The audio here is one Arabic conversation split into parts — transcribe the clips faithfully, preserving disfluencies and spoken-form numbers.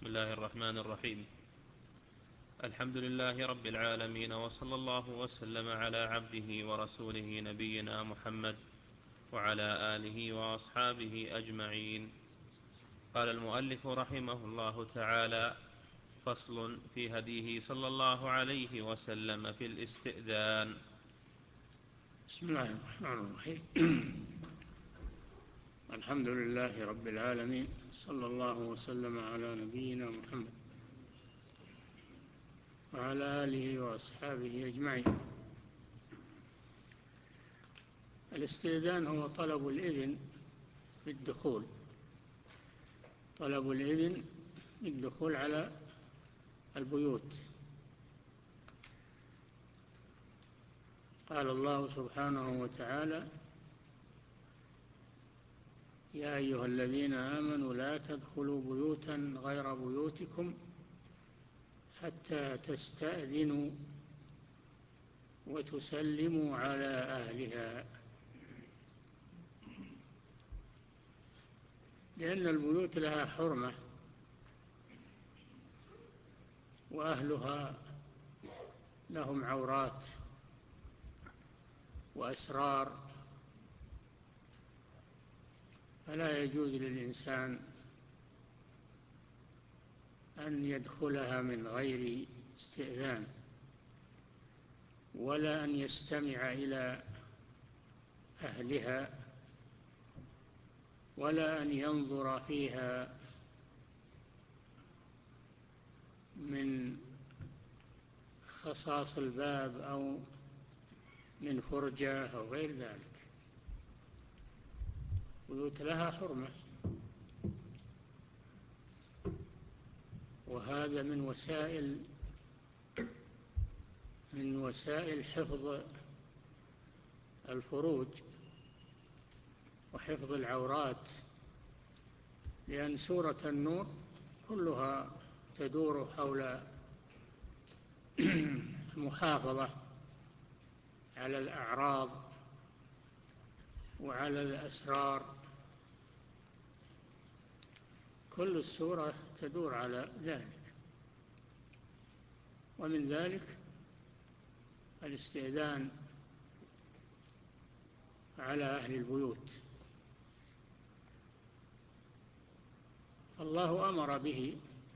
بسم الله الرحمن الرحيم. الحمد لله رب العالمين، وصلى الله وسلم على عبده ورسوله نبينا محمد وعلى آله وأصحابه أجمعين. قال المؤلف رحمه الله تعالى: فصل في هديه صلى الله عليه وسلم في الاستئذان. بسم الله الرحمن الرحيم. الحمد لله رب العالمين، صلى الله وسلم على نبينا محمد وعلى آله وأصحابه أجمعين. الاستئذان هو طلب الإذن في الدخول، طلب الإذن للدخول على البيوت. قال الله سبحانه وتعالى: يا أيها الذين آمنوا لا تدخلوا بيوتا غير بيوتكم حتى تستأذنوا وتسلموا على أهلها. لأن البيوت لها حرمة، وأهلها لهم عورات وأسرار، فلا يجوز للإنسان أن يدخلها من غير استئذان، ولا أن يستمع إلى أهلها، ولا أن ينظر فيها من خصاص الباب أو من فرجة أو غير ذلك. بيوت لها حرمة، وهذا من وسائل من وسائل حفظ الفروج وحفظ العورات، لأن سورة النور كلها تدور حول المحافظة على الأعراض وعلى الأسرار. كل السورة تدور على ذلك، ومن ذلك الاستئذان على أهل البيوت. الله أمر به،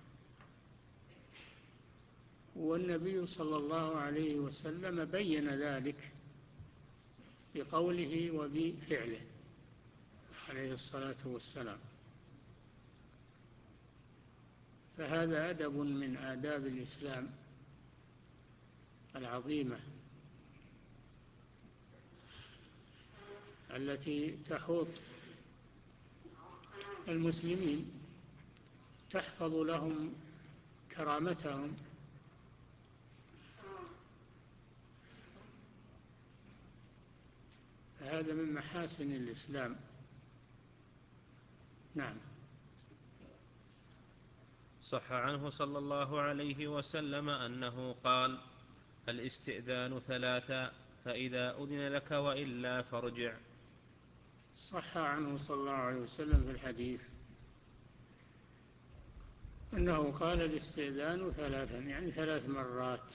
والنبي صلى الله عليه وسلم بين ذلك بقوله وبفعله عليه الصلاة والسلام. فهذا أدب من آداب الإسلام العظيمة التي تحوط المسلمين، تحفظ لهم كرامتهم، فهذا من محاسن الإسلام. نعم. صح عنه صلى الله عليه وسلم أنه قال: الاستئذان ثلاثا، فإذا أذن لك وإلا فارجع. صح عنه صلى الله عليه وسلم في الحديث أنه قال: الاستئذان ثلاثا، يعني ثلاث مرات،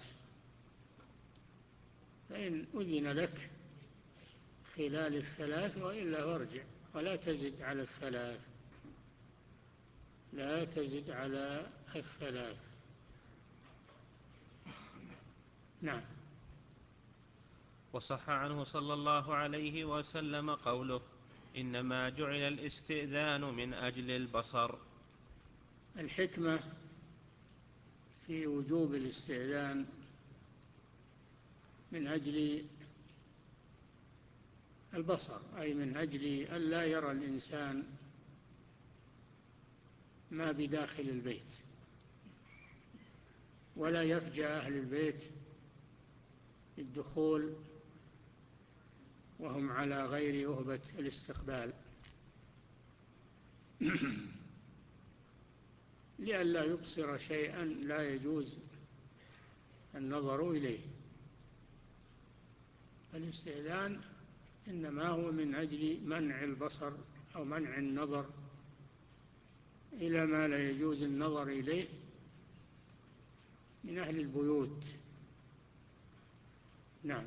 فإن أذن لك خلال الثلاث وإلا فارجع، ولا تزد على الثلاث، لا تزد على الثلاث. نعم. وصح عنه صلى الله عليه وسلم قوله: إنما جعل الاستئذان من أجل البصر. الحكمة في وجوب الاستئذان من أجل البصر، أي من أجل أن لا يرى الإنسان ما بداخل البيت، ولا يفجأ أهل البيت الدخول وهم على غير أهبة الاستقبال لئلا يبصر شيئا لا يجوز النظر إليه. الاستئذان إنما هو من أجل منع البصر أو منع النظر إلى ما لا يجوز النظر إليه من أهل البيوت. نعم.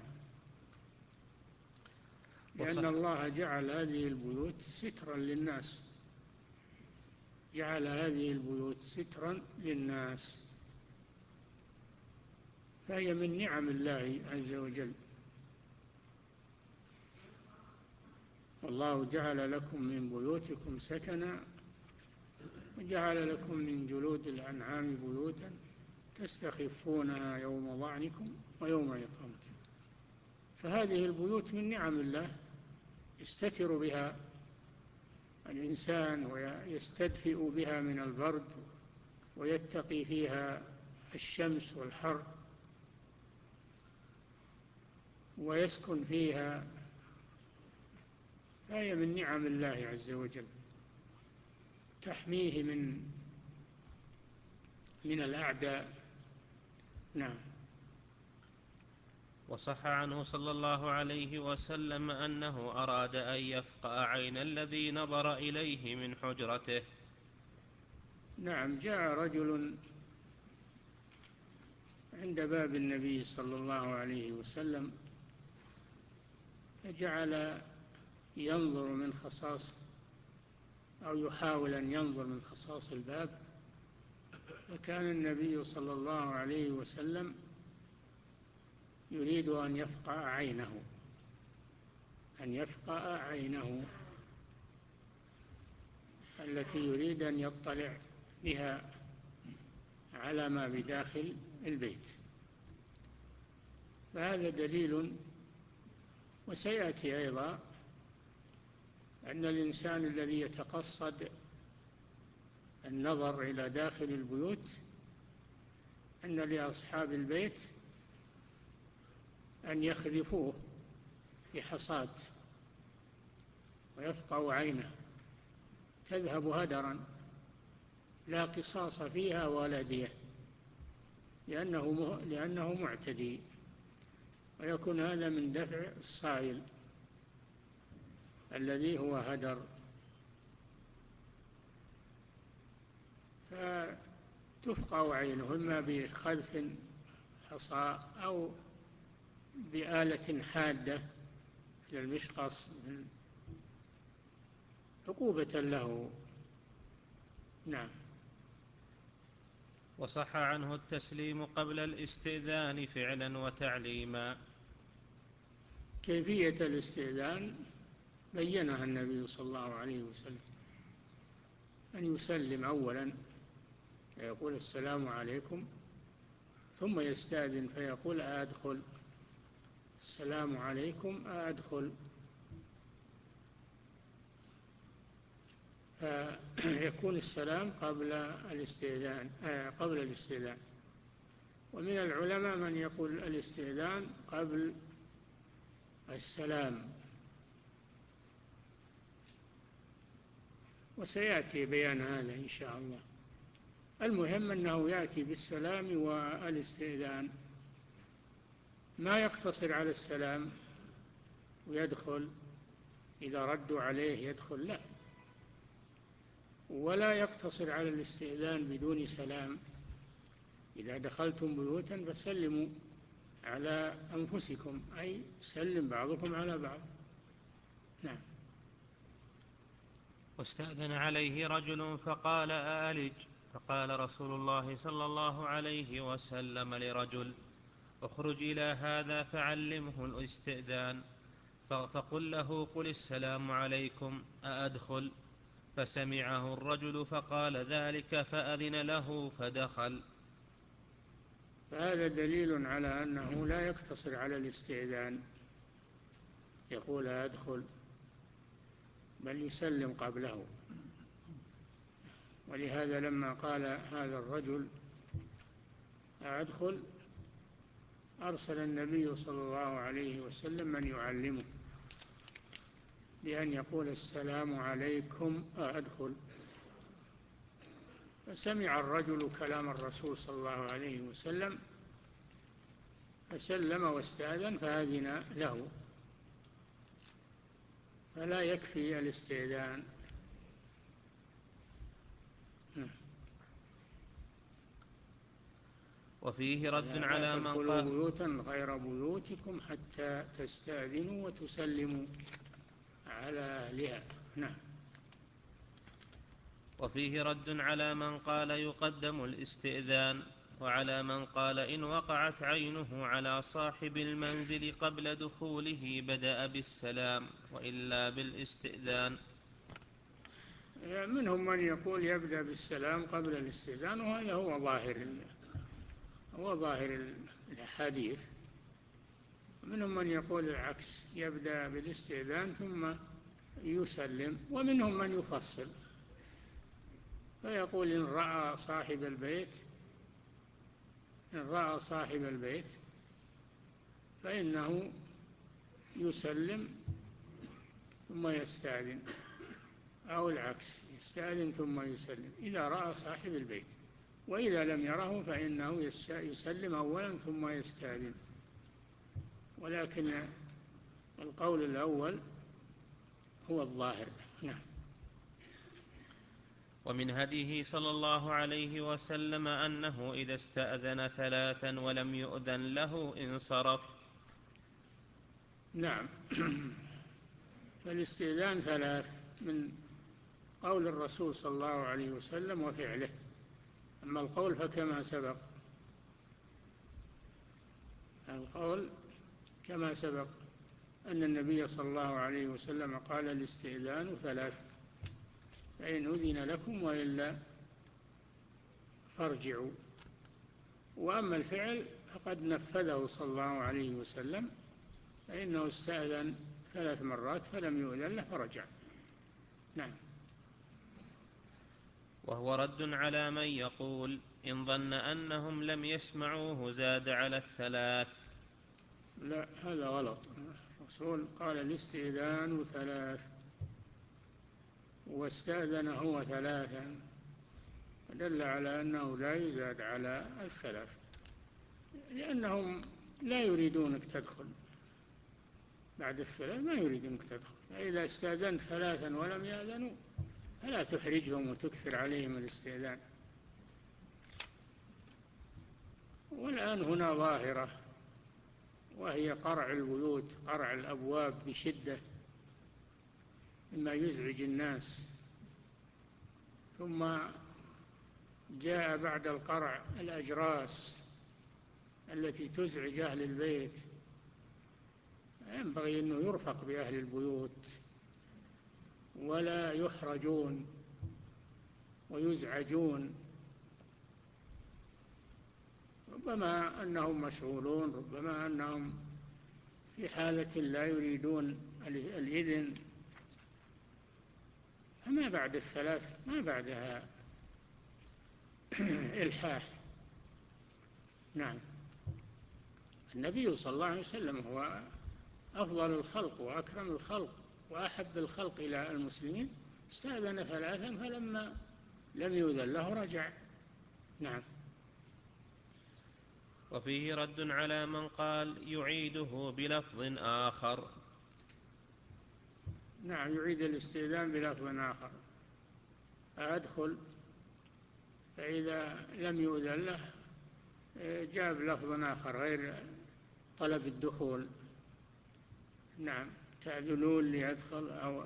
لأن الله جعل هذه البيوت سترا للناس، جعل هذه البيوت سترا للناس، فهي من نعم الله عز وجل. والله جعل لكم من بيوتكم سكنا وجعل لكم من جلود الأنعام بيوتا تستخفونها يوم ظعنكم ويوم إقامتكم. فهذه البيوت من نعم الله يستتر بها الإنسان ويستدفئ بها من البرد ويتقي فيها الشمس والحر، ويسكن فيها، فهي من نعم الله عز وجل تحميه من من الأعداء. نعم. وصح عنه صلى الله عليه وسلم أنه أراد أن يفقأ عين الذي نظر إليه من حجرته. نعم. جاء رجل عند باب النبي صلى الله عليه وسلم فجعل ينظر من خصاص أو يحاول أن ينظر من خصاص الباب، فكان النبي صلى الله عليه وسلم يريد أن يفقأ عينه أن يفقأ عينه التي يريد أن يطلع بها على ما بداخل البيت. فهذا دليل. وسيأتي أيضا أن الإنسان الذي يتقصد النظر إلى داخل البيوت أن لأصحاب البيت أن يخذفوه بحصاة ويفقأوا عينه، تذهب هدرا لا قصاص فيها ولا دية، لأنه, لأنه معتدي، ويكون هذا من دفع الصائل الذي هو هدر. فتفقأ عينه إما بخذف حصى أو بآلة حادة في المشقص عقوبة له. نعم. وصح عنه التسليم قبل الاستئذان فعلا وتعليما. كيفية الاستئذان بيّنها النبي صلى الله عليه وسلم، أن يسلم أولا فيقول السلام عليكم، ثم يستأذن فيقول أدخل، السلام عليكم أدخل، فيكون السلام قبل الاستئذان قبل الاستئذان. ومن العلماء من يقول الاستئذان قبل السلام، وسيأتي بيان هذا إن شاء الله. المهم أنه يأتي بالسلام والاستئذان، ما يقتصر على السلام ويدخل، إذا ردوا عليه يدخل، لا، ولا يقتصر على الاستئذان بدون سلام. إذا دخلتم بيوتا فسلموا على أنفسكم، أي سلم بعضكم على بعض. نعم. واستأذن عليه رجل فقال أألج، فقال رسول الله صلى الله عليه وسلم لرجل اخرج إلى هذا فعلمه الاستئذان، فقل له قل السلام عليكم أأدخل؟ فسمعه الرجل فقال ذلك فأذن له فدخل. فهذا دليل على أنه لا يقتصر على الاستئذان يقول أدخل، بل يسلم قبله. ولهذا لما قال هذا الرجل أدخل أرسل النبي صلى الله عليه وسلم من يعلمه بأن يقول السلام عليكم أدخل. فسمع الرجل كلام الرسول صلى الله عليه وسلم فسلم واستأذن فأذن له. فلا يكفي الاستئذان، وفيه رد لا على من تدخلوا قال بيوتا غير بيوتكم حتى تستأذنوا وتسلموا على أهلها. نعم. وفيه رد على من قال يقدم الاستئذان، وعلى من قال إن وقعت عينه على صاحب المنزل قبل دخوله بدأ بالسلام وإلا بالاستئذان. منهم من يقول يبدأ بالسلام قبل الاستئذان، وهذا هو ظاهر هو ظاهر الحديث. منهم من يقول العكس، يبدأ بالاستئذان ثم يسلم. ومنهم من يفصل فيقول إن رأى صاحب البيت إن رأى صاحب البيت فإنه يسلم ثم يستأذن، أو العكس، يستأذن ثم يسلم إذا رأى صاحب البيت، وإذا لم يره فإنه يسلم أولا ثم يستأذن. ولكن القول الأول هو الظاهر. نعم. ومن هديه صلى الله عليه وسلم أنه إذا استأذن ثلاثا ولم يؤذن له انصرف. نعم. فالاستئذان ثلاث من قول الرسول صلى الله عليه وسلم وفعله. أما القول فكما سبق القول كما سبق أن النبي صلى الله عليه وسلم قال الاستئذان ثلاث، فإن أذن لكم وإلا فارجعوا. وأما الفعل فقد نفذه صلى الله عليه وسلم، فإنه استأذن ثلاث مرات فلم يؤذن له فرجع. نعم. وهو رد على من يقول إن ظن أنهم لم يسمعوه زاد على الثلاث. لا، هذا غلط. الرسول قال الاستئذان ثلاث واستأذن هو ثلاثا، دل على أنه لا يزاد على الثلاث، لأنهم لا يريدونك تدخل بعد الثلاث، ما يريدونك تدخل. فإذا استأذنت ثلاثا ولم يأذنوا فلا تحرجهم وتكثر عليهم الاستئذان. والآن هنا ظاهرة، وهي قرع البيوت، قرع الأبواب بشدة مما يزعج الناس. ثم جاء بعد القرع الأجراس التي تزعج أهل البيت. ينبغي أنه يرفق بأهل البيوت ولا يحرجون ويزعجون. ربما أنهم مشغولون، ربما أنهم في حالة لا يريدون الإذن. فما بعد الثلاث ما بعدها إلحاح. نعم. النبي صلى الله عليه وسلم هو أفضل الخلق وأكرم الخلق وأحب الخلق إلى المسلمين، استأذن ثلاثا فلما لم يؤذن له رجع. نعم. وفيه رد على من قال يعيده بلفظ آخر. نعم، يعيد الاستئذان بلفظ آخر. أدخل، فإذا لم يؤذن له جاب لفظ آخر غير طلب الدخول. نعم، تأذنون ليدخل أو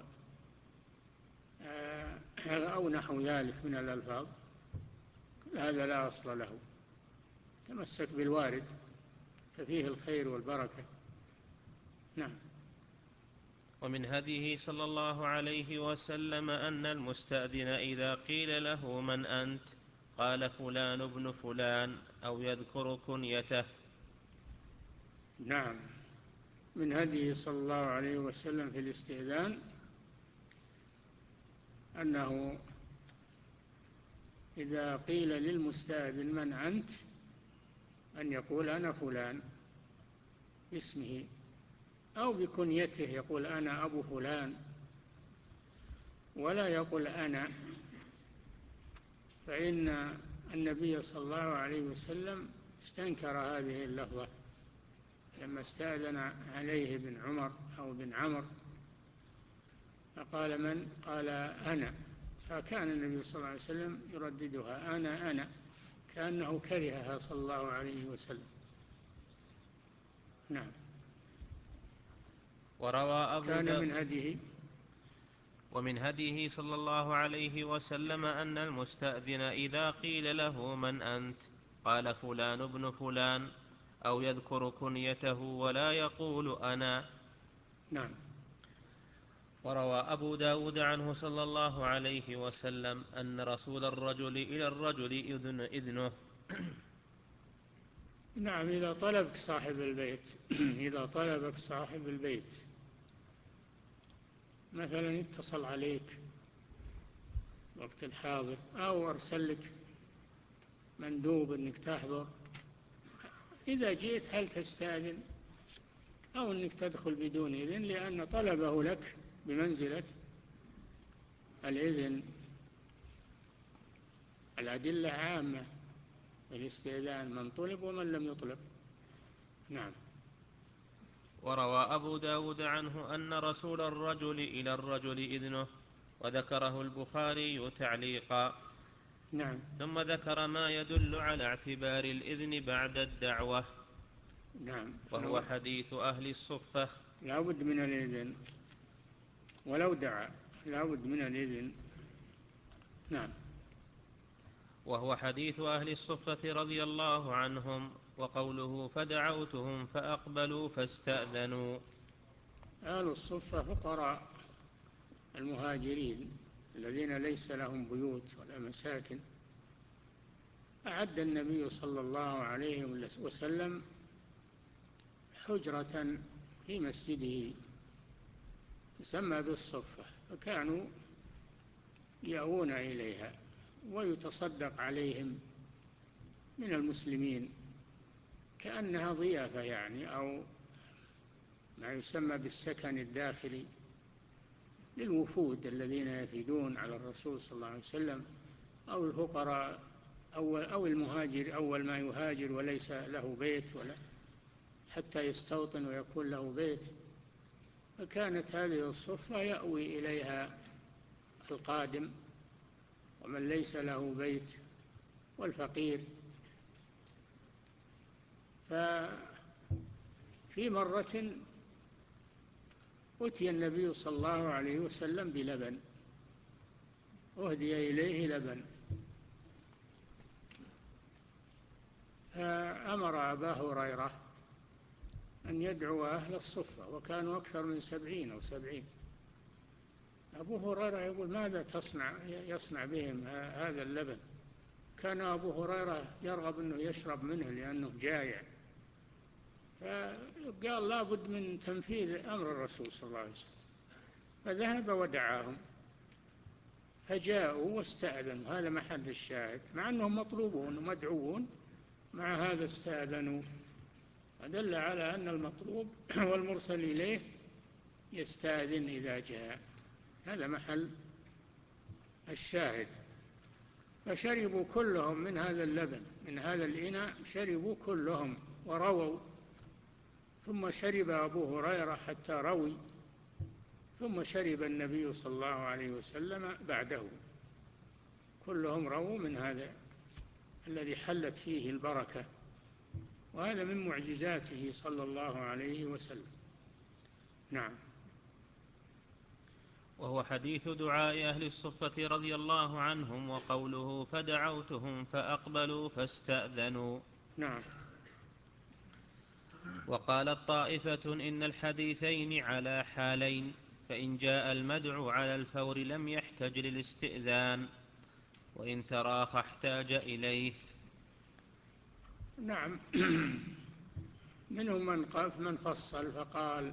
أو نحو ذلك من الألفاظ، هذا لا أصل له. تمسك بالوارد ففيه الخير والبركة. نعم. ومن هديه صلى الله عليه وسلم أن المستأذن إذا قيل له من أنت قال فلان ابن فلان أو يذكر كنيته. نعم. من هديه صلى الله عليه وسلم في الاستئذان أنه إذا قيل للمستأذن من أنت أن يقول أنا فلان باسمه أو بكنيته، يقول أنا أبو فلان، ولا يقول أنا. فإن النبي صلى الله عليه وسلم استنكر هذه اللفظة لما استأذن عليه بن عمر أو بن عمر، فقال من؟ قال أنا. فكان النبي صلى الله عليه وسلم يرددها أنا أنا كأنه كرهها صلى الله عليه وسلم. نعم. وروى أبو كان من هديه ومن هديه صلى الله عليه وسلم أن المستأذن إذا قيل له من أنت قال فلان ابن فلان، أو يذكر كنيته ولا يقول أنا. نعم. وروى أبو داود عنه صلى الله عليه وسلم أن رسول الرجل إلى الرجل إذن إذنه. نعم. إذا طلبك صاحب البيت إذا طلبك صاحب البيت مثلا اتصل عليك وقت الحاضر أو أرسل لك مندوب أنك تحضر، إذا جئت هل تستأذن أو أنك تدخل بدون إذن؟ لأن طلبه لك بمنزلة الإذن. الأدلة عامة الاستئذان، من طلب ومن لم يطلب. نعم. وروى أبو داود عنه أن رسول الرجل إلى الرجل إذنه، وذكره البخاري تعليقا. نعم. ثم ذكر ما يدل على اعتبار الإذن بعد الدعوة. نعم. وهو حديث أهل الصفة. لا بد من الإذن ولو دعا، لا بد من الإذن. نعم. وهو حديث أهل الصفة رضي الله عنهم، وقوله فدعوتهم فأقبلوا فاستأذنوا. أهل الصفة فقراء المهاجرين الذين ليس لهم بيوت ولا مساكن، أعد النبي صلى الله عليه وسلم حجرة في مسجده تسمى بالصفة، فكانوا يأوون إليها ويتصدق عليهم من المسلمين كأنها ضيافة يعني، أو ما يسمى بالسكن الداخلي للوفود الذين يفيدون على الرسول صلى الله عليه وسلم، أو الفقراء أو, أو المهاجر أول ما يهاجر وليس له بيت ولا حتى يستوطن ويكون له بيت، فكانت هذه الصفة يأوي إليها القادم ومن ليس له بيت والفقير. ففي مرة أتي النبي صلى الله عليه وسلم بلبن، أهدي إليه لبن، فأمر أبا هريرة أن يدعو أهل الصفة، وكانوا أكثر من سبعين أو سبعين. أبو هريرة يقول ماذا تصنع يصنع بهم هذا اللبن؟ كان أبو هريرة يرغب أنه يشرب منه لأنه جائع، فقال لا بد من تنفيذ أمر الرسول صلى الله عليه وسلم، فذهب ودعاهم فجاءوا واستأذنوا. هذا محل الشاهد، مع أنهم مطلوبون ومدعوون، مع هذا استأذنوا، ودل على أن المطلوب والمرسل إليه يستأذن إذا جاء. هذا محل الشاهد. فشربوا كلهم من هذا اللبن، من هذا الإناء شربوا كلهم ورووا، ثم شرب أبو هريرة حتى روي، ثم شرب النبي صلى الله عليه وسلم بعده. كلهم رووا من هذا الذي حلت فيه البركة، وهذا من معجزاته صلى الله عليه وسلم. نعم. وهو حديث دعاء أهل الصفة رضي الله عنهم، وقوله فدعوتهم فأقبلوا فاستأذنوا. نعم. وقالت طائفة إن الحديثين على حالين، فإن جاء المدعو على الفور لم يحتج للاستئذان، وإن تراخ احتاج إليه. نعم. منهم من قف من فصل فقال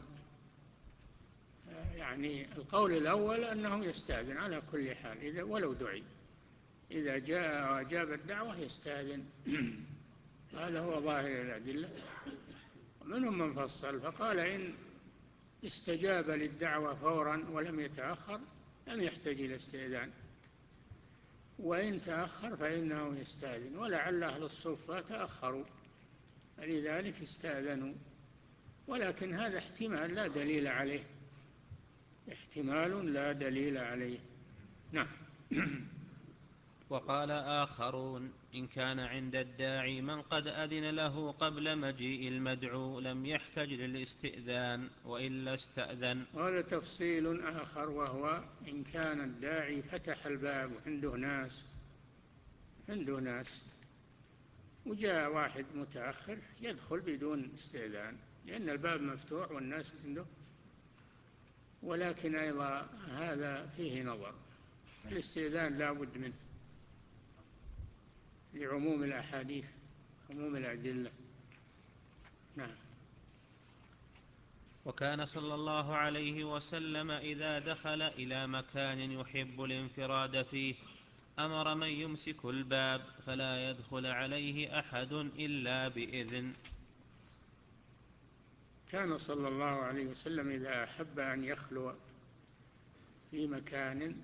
يعني القول الأول أنه يستأذن على كل حال إذا ولو دعي، إذا جاء وأجاب الدعوة يستأذن. هذا هو ظاهر الأدلة. ومنهم من فصل فقال إن استجاب للدعوة فورا ولم يتأخر لم يحتاج إلى استئذان، وإن تأخر فإنه يستأذن، ولعل أهل الصفة تأخروا فلذلك استأذنوا، ولكن هذا احتمال لا دليل عليه، احتمال لا دليل عليه. نعم. وقال آخرون إن كان عند الداعي من قد أذن له قبل مجيء المدعو لم يحتج للاستئذان وإلا استأذن. وهذا تفصيل آخر، وهو إن كان الداعي فتح الباب وعنده ناس عنده ناس وجاء واحد متأخر يدخل بدون استئذان لأن الباب مفتوح والناس عنده. ولكن أيضا هذا فيه نظر، الاستئذان لا بد منه لعموم الأحاديث، عموم الأدلة. نعم. وكان صلى الله عليه وسلم إذا دخل إلى مكان يحب الانفراد فيه أمر من يمسك الباب فلا يدخل عليه أحد إلا بإذن. كان صلى الله عليه وسلم إذا أحب أن يخلو في مكان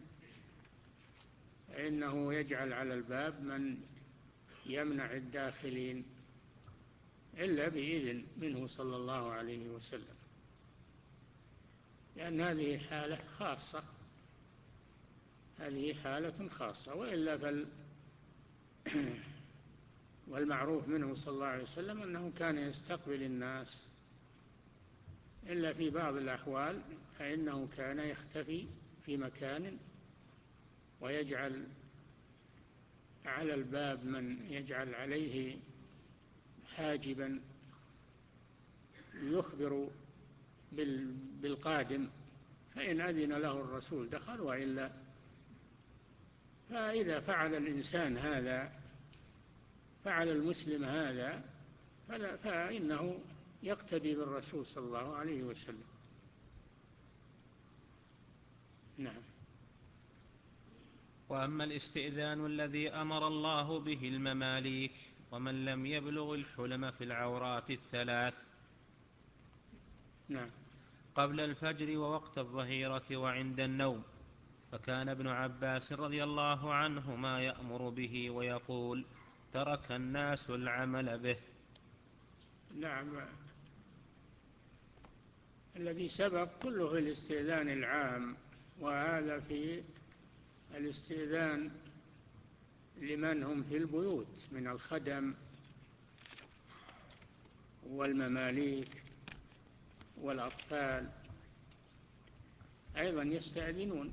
فإنه يجعل على الباب من يمنع الداخلين إلا بإذن منه صلى الله عليه وسلم، لأن هذه حالة خاصة، هذه حالة خاصة. وإلا فال والمعروف منه صلى الله عليه وسلم أنه كان يستقبل الناس، إلا في بعض الأحوال فإنه كان يختفي في مكان ويجعل على الباب من يجعل عليه حاجبا يخبر بالقادم، فإن أذن له الرسول دخل، وإلا فإذا فعل الإنسان هذا، فعل المسلم هذا، فإنه يقتدي بالرسول صلى الله عليه وسلم. نعم. وأما الاستئذان الذي أمر الله به المماليك ومن لم يبلغ الحلم في العورات الثلاث نعم. قبل الفجر ووقت الظهيرة وعند النوم، فكان ابن عباس رضي الله عنهما يأمر به ويقول ترك الناس العمل به. نعم. الذي سبق كله في الاستئذان العام، وهذا في الاستئذان لمن هم في البيوت من الخدم والمماليك والأطفال أيضا يستأذنون.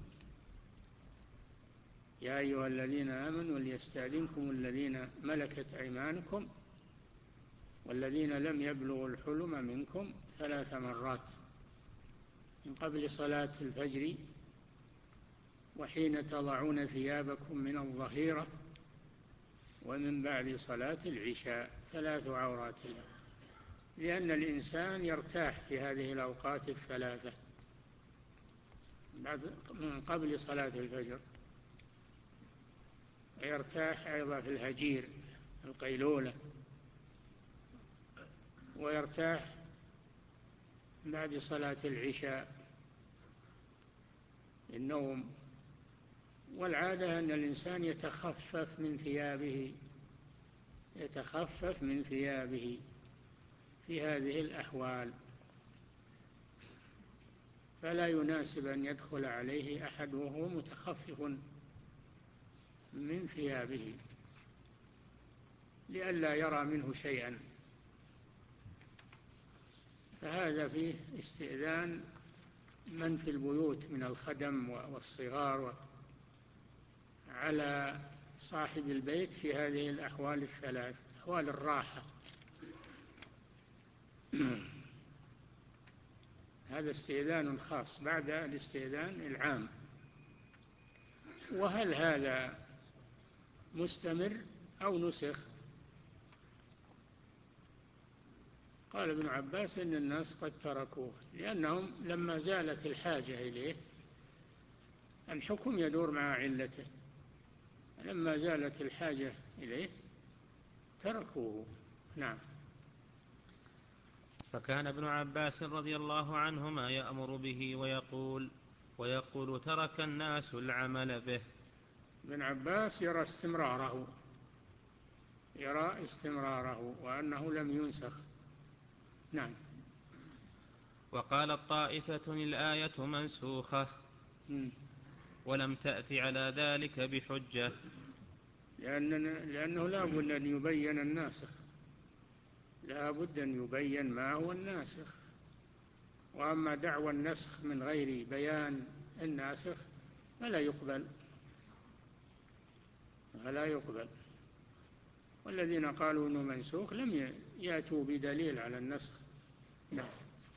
يا أيها الذين آمنوا ليستأذنكم الذين ملكت أيمانكم والذين لم يبلغوا الحلم منكم ثلاث مرات من قبل صلاة الفجر وحين تضعون ثيابكم من الظهيرة ومن بعد صلاة العشاء، ثلاث عورات له، لأن الإنسان يرتاح في هذه الأوقات الثلاثة بعد من قبل صلاة الفجر، ويرتاح أيضا في الهجير القيلولة، ويرتاح بعد صلاة العشاء النوم. والعادة أن الإنسان يتخفف من ثيابه يتخفف من ثيابه في هذه الأحوال، فلا يناسب أن يدخل عليه أحد وهو متخفف من ثيابه لئلا يرى منه شيئا. فهذا فيه استئذان من في البيوت من الخدم والصغار على صاحب البيت في هذه الأحوال الثلاث، أحوال الراحة. هذا استئذان خاص بعد الاستئذان العام. وهل هذا مستمر أو نسخ؟ قال ابن عباس إن الناس قد تركوه، لأنهم لما زالت الحاجة إليه الحكم يدور مع علته، لما زالت الحاجة إليه تركوه. نعم. فكان ابن عباس رضي الله عنهما يأمر به ويقول ويقول ترك الناس العمل به. ابن عباس يرى استمراره يرى استمراره وأنه لم ينسخ. نعم. وقال الطائفة الآية منسوخة. ولم تأت على ذلك بحجة. لأننا لأنه لا بد أن يبين الناسخ، لا بد أن يبين ما هو الناسخ. وأما دعوى النسخ من غير بيان الناسخ فلا يقبل، فلا يقبل. والذين قالوا أنه منسوخ لم يأتوا بدليل على النسخ. نعم.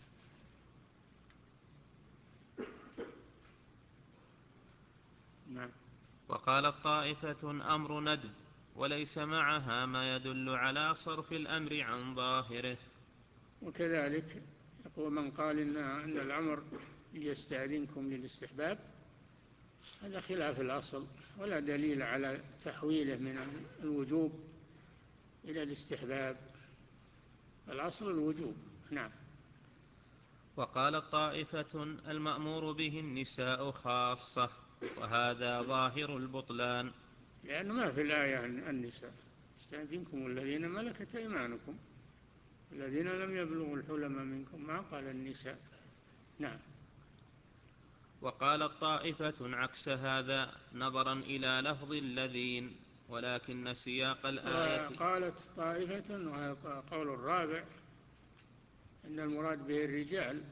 نعم. وقالت طائفة أمر ندب وليس معها ما يدل على صرف الأمر عن ظاهره. وكذلك يقول من قال إن, إن الأمر ليستأذنكم للاستحباب، هذا خلاف الأصل، ولا دليل على تحويله من الوجوب إلى الاستحباب، الأصل الوجوب. نعم. وقالت طائفة المأمور به النساء خاصة، وهذا ظاهر البطلان، لأنه ما في الآية النساء، استأذنكم الذين ملكت أيمانكم الذين لم يبلغوا الحلم منكم، ما قال النساء. نعم. وقالت طائفة عكس هذا نظرا إلى لفظ الذين، ولكن سياق الآية. وقالت طائفة، وهي قول الرابع، إن المراد به الرجال،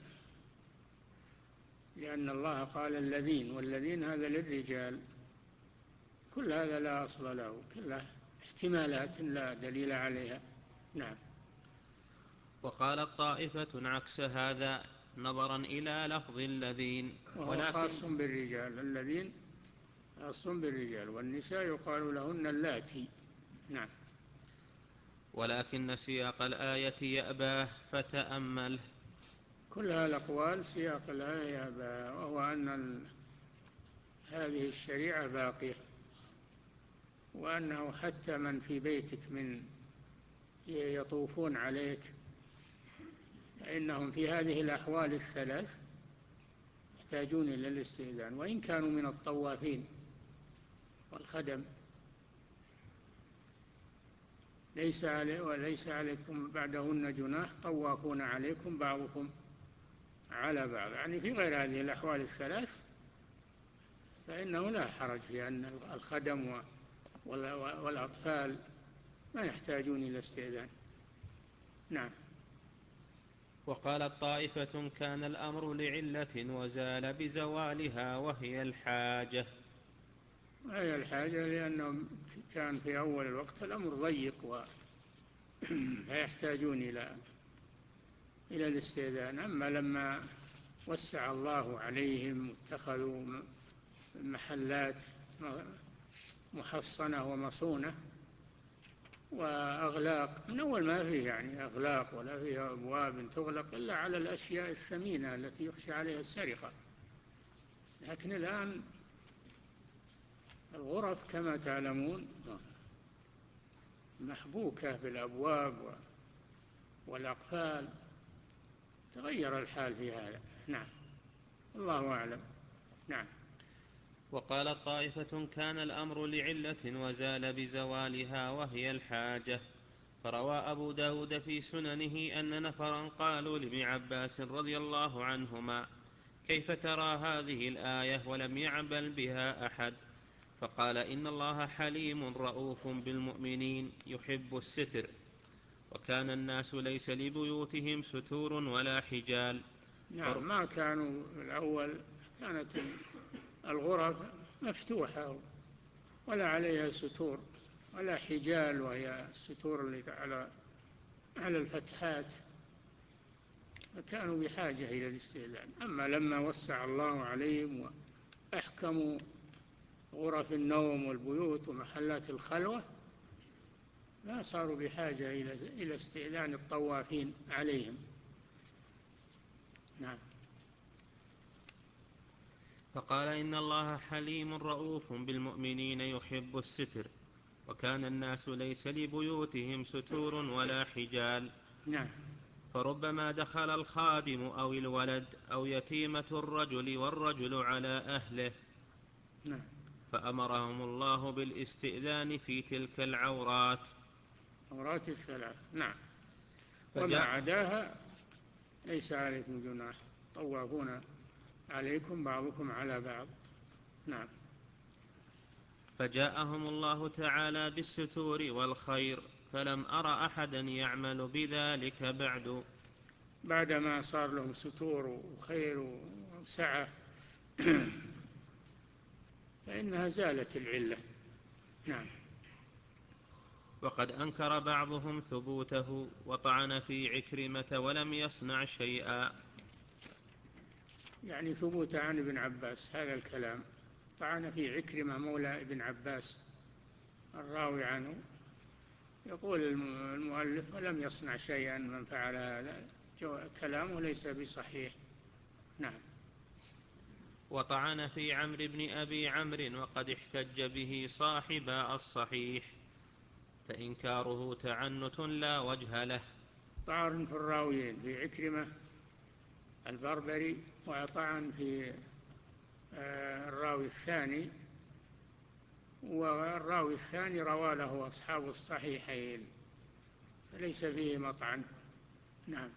لأن الله قال الذين، والذين هذا للرجال. كل هذا لا أصل له، كله احتمالات لا دليل عليها. نعم. وقالت طائفة عكس هذا نظرا إلى لفظ الذين، وهو خاص بالرجال، الذين خاص بالرجال، والنساء يقال لهن اللاتي. نعم. ولكن سياق الآية يأباه فتأمله. كل هالأقوال سياق الآية يأباه، وهو أن هذه الشريعة باقية، وأنه حتى من في بيتك من يطوفون عليك فإنهم في هذه الأحوال الثلاث يحتاجون إلى الاستئذان، وإن كانوا من الطوافين والخدم. ليس علي وليس عليكم بعدهن جناح طوافون عليكم بعضكم على بعض، يعني في غير هذه الأحوال الثلاث فإنه لا حرج في أن الخدم والأطفال ما يحتاجون إلى استئذان. نعم. وقالت طائفة كان الأمر لعلة وزال بزوالها وهي الحاجة. وهي الحاجة لأنه كان في أول الوقت الأمر ضيق فيحتاجون إلى إلى الاستئذان. أما لما وسع الله عليهم واتخذوا محلات محصنة ومصونة وأغلاق، من أول ما فيه يعني أغلاق ولا فيها أبواب تغلق إلا على الأشياء الثمينة التي يخشى عليها السرقة. لكن الآن الغرف كما تعلمون محبوكة بالأبواب والأقفال، تغير الحال في هذا. نعم. الله أعلم. نعم. وقالت طائفة كان الأمر لعلة وزال بزوالها وهي الحاجة. فروى أبو داود في سننه أن نفرا قالوا لابن عباس رضي الله عنهما كيف ترى هذه الآية ولم يعبل بها أحد؟ فقال إن الله حليم رؤوف بالمؤمنين يحب الستر، وكان الناس ليس لبيوتهم ستور ولا حجال. نعم. ما كانوا الأول كانت الغرف مفتوحة ولا عليها ستور ولا حجال، وهي الستور اللي على على الفتحات، فكانوا بحاجة إلى الاستئذان. أما لما وسع الله عليهم وأحكموا غرف النوم والبيوت ومحلات الخلوة لا صاروا بحاجة إلى استئذان الطوافين عليهم. نعم. فقال إن الله حليم رؤوف بالمؤمنين يحب الستر، وكان الناس ليس لبيوتهم ستور ولا حجال. نعم. فربما دخل الخادم أو الولد أو يتيمة الرجل والرجل على أهله. نعم. فأمرهم الله بالاستئذان في تلك العورات عورات الثلاث. نعم. وما فجاء عداها ليس عليكم جناح، طوافون عليكم بعضكم على بعض. نعم. فجاءهم الله تعالى بالستور والخير فلم أر أحدا يعمل بذلك بعد. بعدما صار لهم ستور وخير وسعة فإنها زالت العلة. نعم. وقد أنكر بعضهم ثبوته وطعن في عكرمة ولم يصنع شيئا. يعني ثبوت عن ابن عباس هذا الكلام، طعن في عكرمة مولى ابن عباس الراوي عنه. يقول المؤلف ولم يصنع شيئا من فعل هذا، كلامه ليس بصحيح. نعم. وطعن في عمرو بن أبي عمرو وقد احتج به صاحب الصحيح فإنكاره تعنت لا وجه له. طعن في الراويين، في عكرمة البربري، وطعن في الراوي الثاني، والراوي الثاني روى له أصحاب الصحيحين فليس فيه مطعن. نعم.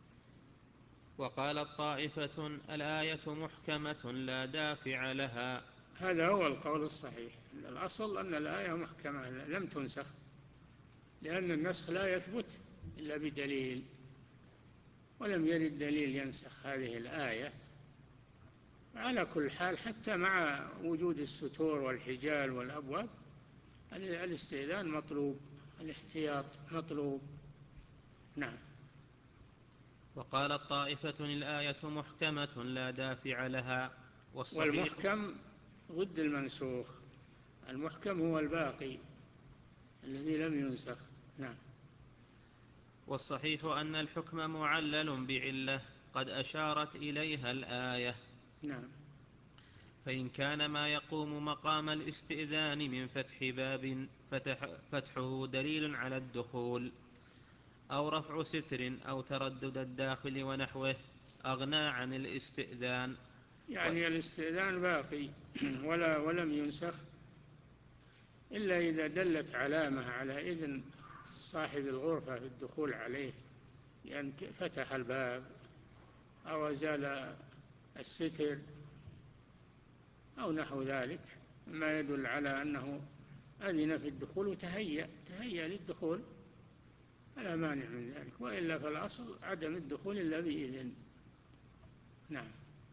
وقالت طائفة الآية محكمة لا دافع لها. هذا هو القول الصحيح، الأصل أن الآية محكمة لم تنسخ، لأن النسخ لا يثبت إلا بدليل، ولم يرد دليل ينسخ هذه الآية. على كل حال حتى مع وجود الستور والحجال والأبواب الاستئذان مطلوب، الاحتياط مطلوب. نعم. وقالت طائفة الآية محكمة لا دافع لها. والمحكم ضد المنسوخ، المحكم هو الباقي الذي لم ينسخ. نعم. والصحيح أن الحكم معلل بعلة قد أشارت إليها الآية. نعم. فإن كان ما يقوم مقام الاستئذان من فتح باب فتح فتحه دليل على الدخول أو رفع ستر أو تردد الداخل ونحوه أغنى عن الاستئذان. يعني الاستئذان باقي ولا ولم ينسخ إلا إذا دلت علامة على إذن صاحب الغرفة في الدخول عليه، يعني فتح الباب أو أزال الستر أو نحو ذلك ما يدل على أنه أذن في الدخول وتهيأ تهيأ للدخول، لا مانع من ذلك، وإلا فالأصل عدم الدخول إلا بإذن. نعم.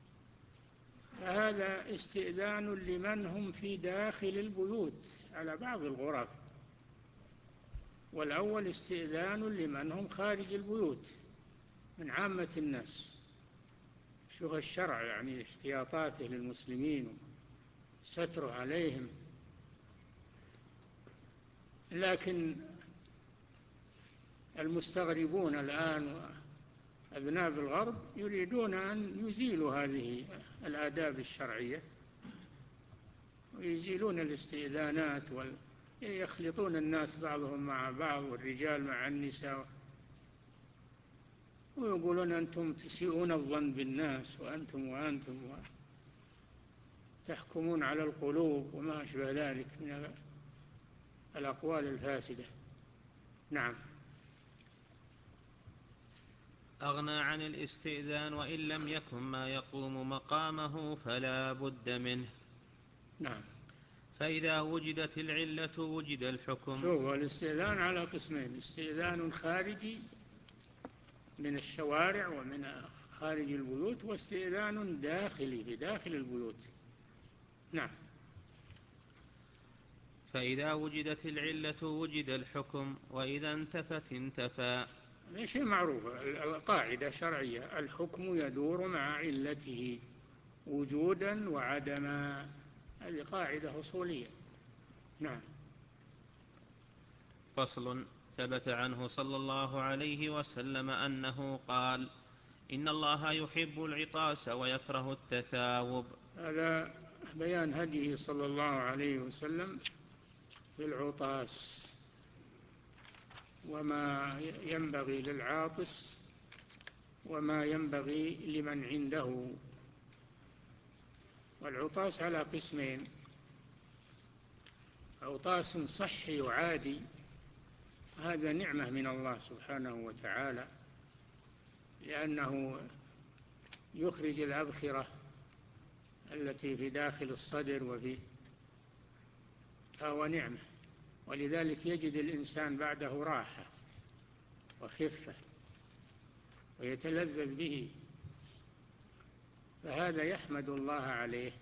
فهذا استئذان لمن هم في داخل البيوت على بعض الغرف، والأول استئذان لمن هم خارج البيوت من عامة الناس. شوف الشرع يعني احتياطاته للمسلمين وستره عليهم. لكن المستغربون الآن وأذناب الغرب يريدون أن يزيلوا هذه الآداب الشرعية ويزيلون الاستئذانات ويخلطون الناس بعضهم مع بعض والرجال مع النساء، ويقولون أنتم تسيئون الظن بالناس وأنتم وأنتم تحكمون على القلوب وما أشبه ذلك من الأقوال الفاسدة. نعم. أغنى عن الاستئذان وإن لم يكن ما يقوم مقامه فلا بد منه. نعم. فإذا وجدت العلة وجد الحكم. شوف الاستئذان على قسمين: استئذان خارجي من الشوارع ومن خارج البيوت، واستئذان داخلي بداخل البيوت. نعم. فإذا وجدت العلة وجد الحكم وإذا انتفت انتفى. هذا شيء معروف، القاعدة شرعية: الحكم يدور مع علته وجودا وعدما، هذه قاعدة أصولية. نعم. فصل. ثبت عنه صلى الله عليه وسلم أنه قال: إن الله يحب العطاس ويكره التثاوب. هذا بيان هديه صلى الله عليه وسلم في العطاس وما ينبغي للعاطس وما ينبغي لمن عنده. والعطاس على قسمين: عطاس صحي وعادي، هذا نعمة من الله سبحانه وتعالى، لأنه يخرج الأبخرة التي في داخل الصدر وفي فهو نعمة، ولذلك يجد الإنسان بعده راحة وخفة ويتلذذ به، فهذا يحمد الله عليه.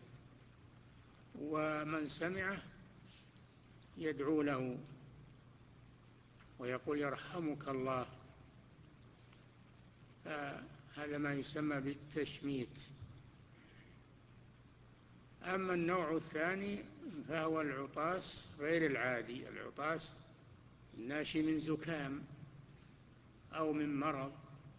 ومن سمعه يدعو له ويقول يرحمك الله، هذا ما يسمى بالتشميت. أما النوع الثاني فهو العطاس غير العادي، العطاس الناشئ من زكام أو من مرض،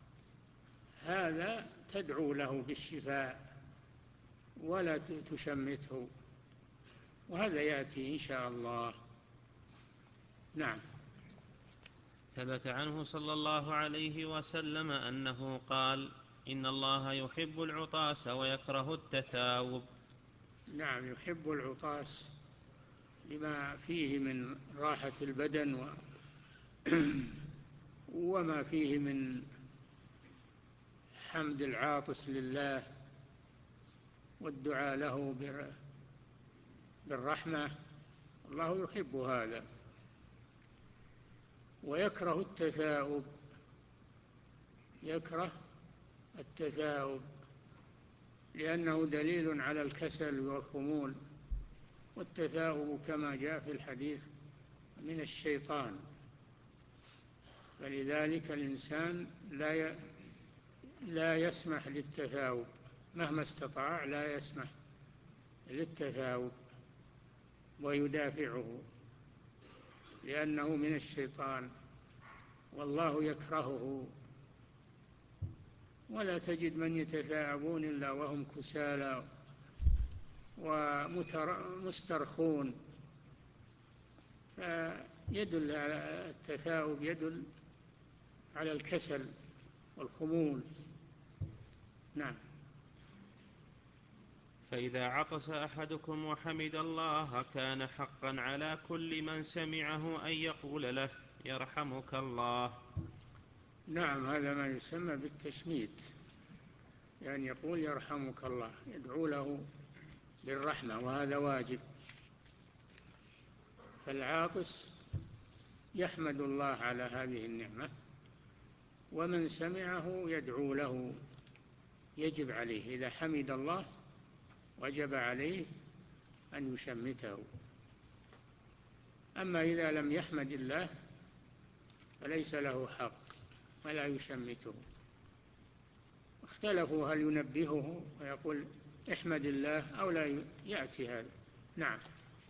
هذا تدعو له بالشفاء ولا تشمته، وهذا يأتي إن شاء الله. نعم. ثبت عنه صلى الله عليه وسلم أنه قال: إن الله يحب العطاس ويكره التثاؤب. نعم، يحب العطاس لما فيه من راحة البدن و وما فيه من حمد العاطس لله والدعاء له بالرحمة، الله يحب هذا. ويكره التثاؤب، يكره التثاؤب لأنه دليل على الكسل والخمول، والتثاؤب كما جاء في الحديث من الشيطان، فلذلك الإنسان لا لا يسمح للتثاؤب مهما استطاع، لا يسمح للتثاؤب ويدافعه لأنه من الشيطان والله يكرهه. ولا تجد من يتثاءبون إلا وهم كسالى ومسترخون، فيدل على التثاؤب يدل على الكسل والخمول. نعم. فإذا عطس أحدكم وحمد الله كان حقا على كل من سمعه أن يقول له: يرحمك الله. نعم، هذا ما يسمى بالتشميت، يعني يقول يرحمك الله، يدعو له بالرحمة، وهذا واجب. فالعاطس يحمد الله على هذه النعمة، ومن سمعه يدعو له، يجب عليه إذا حمد الله وجب عليه أن يشمته. أما إذا لم يحمد الله فليس له حق ولا يشمته. اختلفوا هل ينبهه ويقول احمد الله أو لا يأتي هذا. نعم.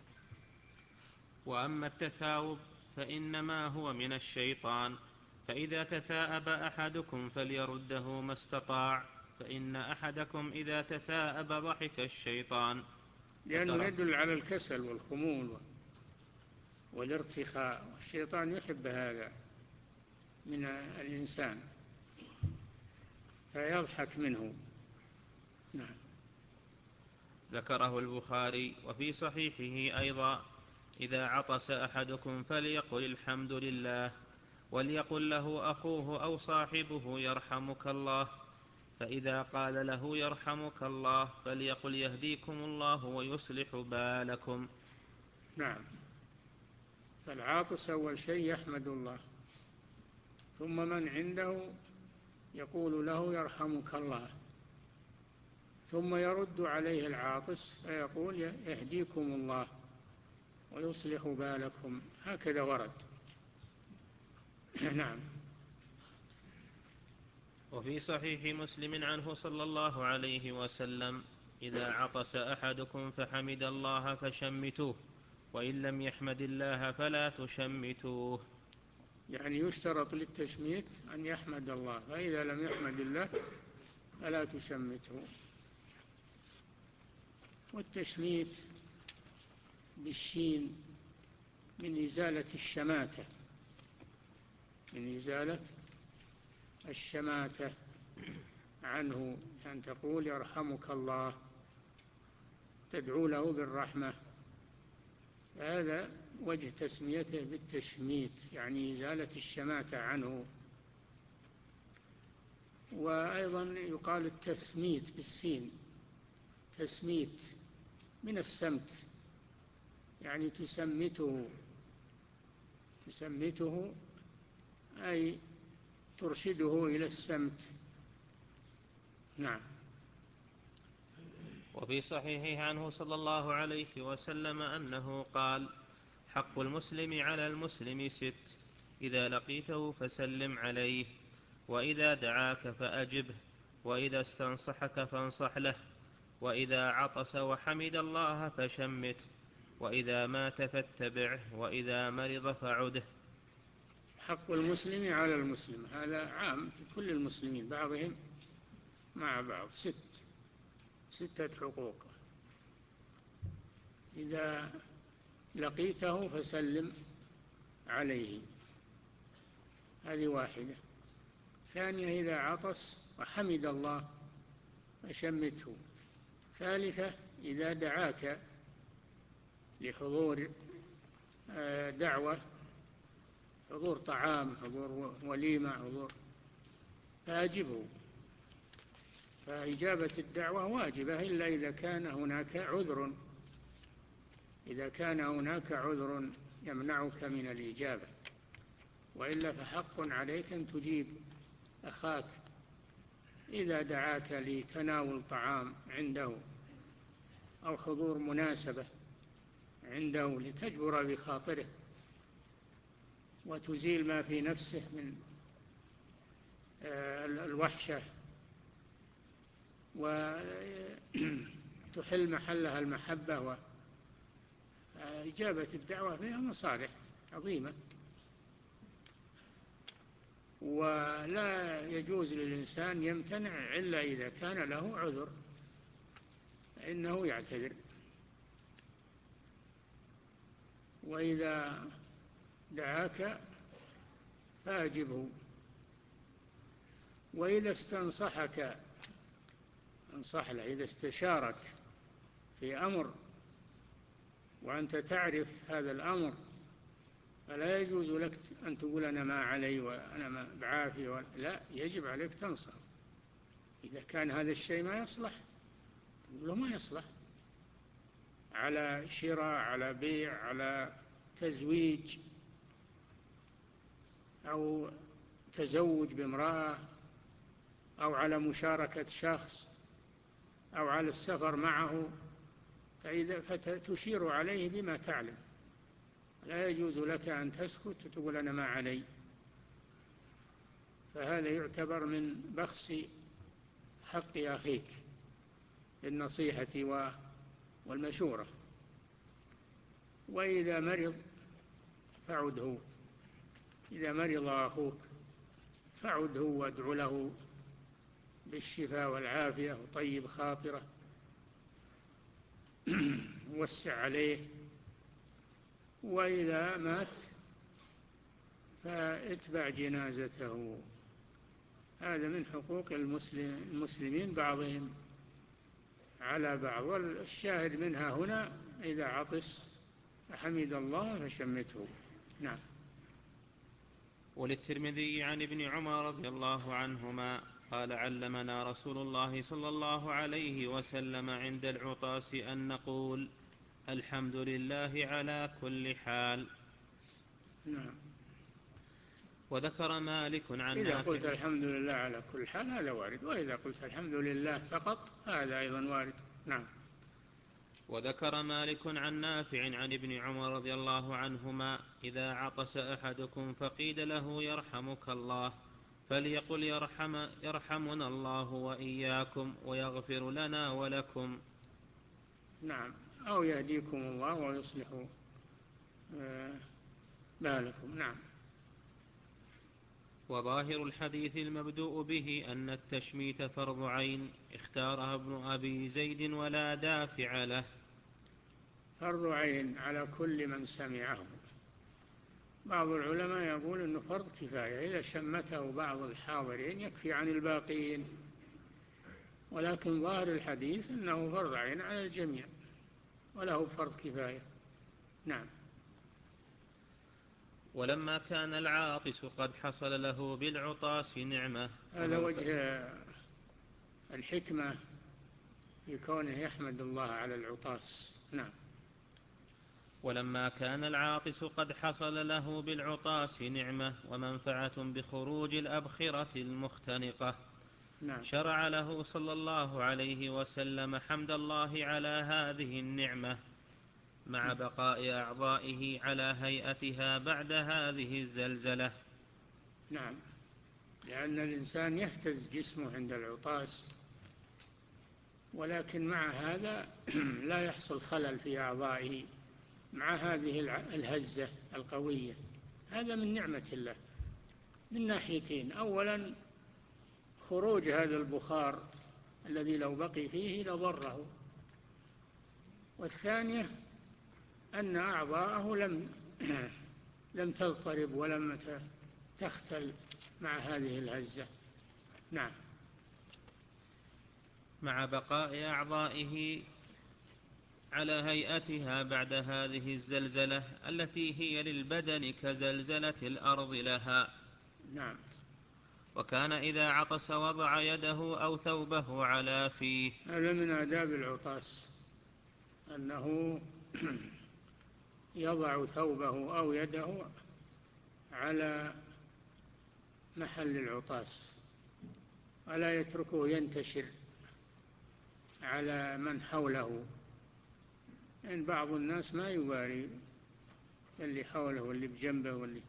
وأما التثاؤب فإنما هو من الشيطان، فإذا تثاءب أحدكم فليرده ما استطاع، فإن أحدكم إذا تثاءب ضحك الشيطان. لأنه يدل على الكسل والخمول والارتخاء، والشيطان يحب هذا من الإنسان فيضحك منه. نعم. ذكره البخاري. وفي صحيحه أيضا: إذا عطس أحدكم فليقل الحمد لله، وليقل له أخوه أو صاحبه يرحمك الله، فإذا قال له يرحمك الله فليقل يهديكم الله ويصلح بالكم. نعم. فالعاطس أول شيء يحمد الله، ثم من عنده يقول له يرحمك الله، ثم يرد عليه العاطس فيقول يهديكم الله ويصلح بالكم، هكذا ورد. نعم. وفي صحيح مسلم عنه صلى الله عليه وسلم: إذا عطس أحدكم فحمد الله فشمتوه، وإن لم يحمد الله فلا تشمتوه. يعني يشترط للتشميت أن يحمد الله، فإذا لم يحمد الله فلا تشمته. والتشميت بالشين من إزالة الشماتة، من إزالة الشماتة عنه، أن تقول يرحمك الله، تدعو له بالرحمة، هذا وجه تسميته بالتشميت، يعني إزالة الشماتة عنه. وأيضا يقال التسميت بالسين، تسميت من السمت، يعني تسمته تسمته أي ترشده إلى السمت. نعم. وفي صحيحه عنه صلى الله عليه وسلم أنه قال: حق المسلم على المسلم ست: إذا لقيته فسلم عليه، وإذا دعاك فأجبه، وإذا استنصحك فانصح له، وإذا عطس وحمد الله فشمت، وإذا مات فاتبعه، وإذا مرض فعده. حق المسلم على المسلم هذا عام في كل المسلمين بعضهم مع بعض، ست ستة حقوق: إذا لقيته فسلم عليه، هذه واحدة. ثانية: إذا عطس وحمد الله فشمته. ثالثة: إذا دعاك لحضور دعوة، حضور طعام، حضور وليمة، حضور، فأجبه. فإجابة الدعوة واجبة إلا إذا كان هناك عذر، إذا كان هناك عذر يمنعك من الإجابة، وإلا فحق عليك أن تجيب أخاك إذا دعاك لتناول طعام عنده أو حضور مناسبة عنده لتجبر بخاطره وتزيل ما في نفسه من الوحشة وتحل محلها المحبة. وإجابة الدعوة فيها مصالح عظيمة، ولا يجوز للإنسان يمتنع إلا إذا كان له عذر فإنه يعتذر. وإذا دعاك فأجبه. وإذا استنصحك انصح له، إذا استشارك في أمر وأنت تعرف هذا الأمر فلا يجوز لك أن تقول أنا ما علي وأنا ما بعافي، لا، يجب عليك تنصح. إذا كان هذا الشيء ما يصلح تقول له ما يصلح، على شراء، على بيع، على تزويج أو تزوج بامرأة، أو على مشاركة شخص، أو على السفر معه، فإذا فتشير عليه بما تعلم. لا يجوز لك أن تسكت وتقول أنا ما علي، فهذا يعتبر من بخس حق أخيك بالنصيحة والمشورة. وإذا مرض فعده، إذا مرض أخوك فعده وادع له بالشفاء والعافية وطيب خاطره، وسع عليه. وإذا مات فاتبع جنازته. هذا من حقوق المسلم المسلمين بعضهم على بعض. والشاهد منها هنا: إذا عطس فحمد الله فشمته. نعم. وللترمذي عن ابن عمر رضي الله عنهما قال: علمنا رسول الله صلى الله عليه وسلم عند العطاس أن نقول: الحمد لله على كل حال. نعم. وذكر مالك عن إذا نافع. قلت الحمد لله على كل حال هذا وارد، وإذا قلت الحمد لله فقط هذا أيضا وارد. نعم. وذكر مالك عن نافع عن ابن عمر رضي الله عنهما: إذا عطس أحدكم فقيل له يرحمك الله فليقل يرحم يرحمنا الله وإياكم ويغفر لنا ولكم. نعم. أو يهديكم الله ويصلح بالكم. نعم. وظاهر الحديث المبدوء به أن التشميت فرض عين اختارها ابن أبي زيد ولا دافع له. فرض عين على كل من سمعه. بعض العلماء يقول أنه فرض كفاية، إذا شمته بعض الحاضرين يكفي عن الباقين، ولكن ظاهر الحديث أنه فرض عين على الجميع وله فرض كفاية. نعم. ولما كان العاطس قد حصل له بالعطاس نعمة. هذا وجه الحكمة في كونه يحمد الله على العطاس. نعم. ولما كان العاطس قد حصل له بالعطاس نعمة ومنفعة بخروج الأبخرة المختنقة، نعم. شرع له صلى الله عليه وسلم حمد الله على هذه النعمة مع بقاء أعضائه على هيئتها بعد هذه الزلزلة. نعم، لأن الإنسان يهتز جسمه عند العطاس، ولكن مع هذا لا يحصل خلل في أعضائه مع هذه الهزة القوية. هذا من نعمة الله من ناحيتين: أولا خروج هذا البخار الذي لو بقي فيه لضره، والثانية أن أعضاءه لم لم تضطرب ولم تختل مع هذه الهزة. نعم. مع بقاء أعضائه على هيئتها بعد هذه الزلزلة التي هي للبدن كزلزلة الأرض لها. نعم. وكان إذا عطس وضع يده أو ثوبه على فيه. هذا من آداب العطاس، أنه يضع ثوبه أو يده على محل العطاس ولا يتركه ينتشر على من حوله، لأن يعني بعض الناس ما يباري اللي حوله واللي بجنبه واللي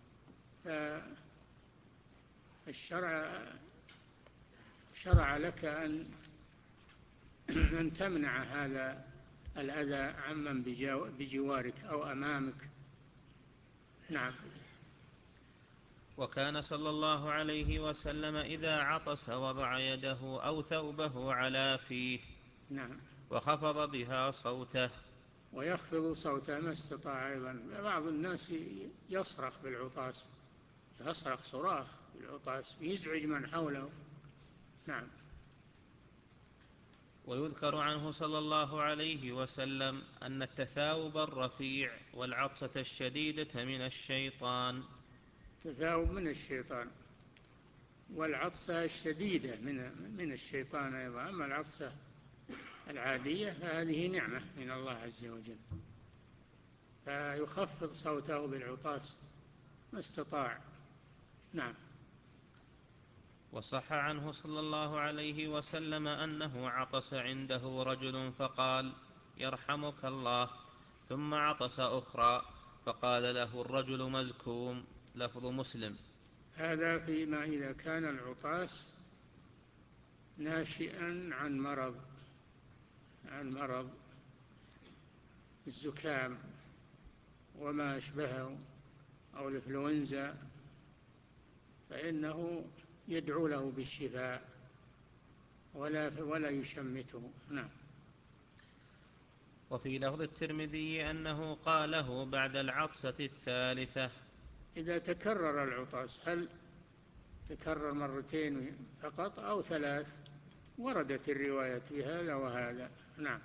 فالشرع شرع لك أن أن تمنع هذا الأذى عمن بجوارك أو أمامك. نعم. وكان صلى الله عليه وسلم إذا عطس وضع يده أو ثوبه على فيه. نعم. وخفض بها صوته. ويخفض صوته ما استطاع. أيضا بعض الناس يصرخ بالعطاس، يصرخ صراخ بالعطاس يزعج من حوله. نعم. ويذكر عنه صلى الله عليه وسلم أن التثاؤب الرفيع والعطسة الشديدة من الشيطان. التثاؤب من الشيطان، والعطسة الشديدة من من الشيطان أيضا. أما العطسة العادية فهذه نعمة من الله عز وجل، فيخفض صوته بالعطاس ما استطاع. نعم. وصح عنه صلى الله عليه وسلم أنه عطس عنده رجل فقال: يرحمك الله، ثم عطس أخرى فقال له الرجل مزكوم. لفظ مسلم. هذا فيما إذا كان العطاس ناشئا عن مرض عن مرض الزكام وما أشبهه أو الإنفلونزا، فإنه يدعو له بالشفاء ولا ولا يشمته. نعم. وفي لفظ الترمذي أنه قاله بعد العطسة الثالثة. إذا تكرر العطاس، هل تكرر مرتين فقط أو ثلاث؟ وردت الرواية بهذا وهذا. نعم.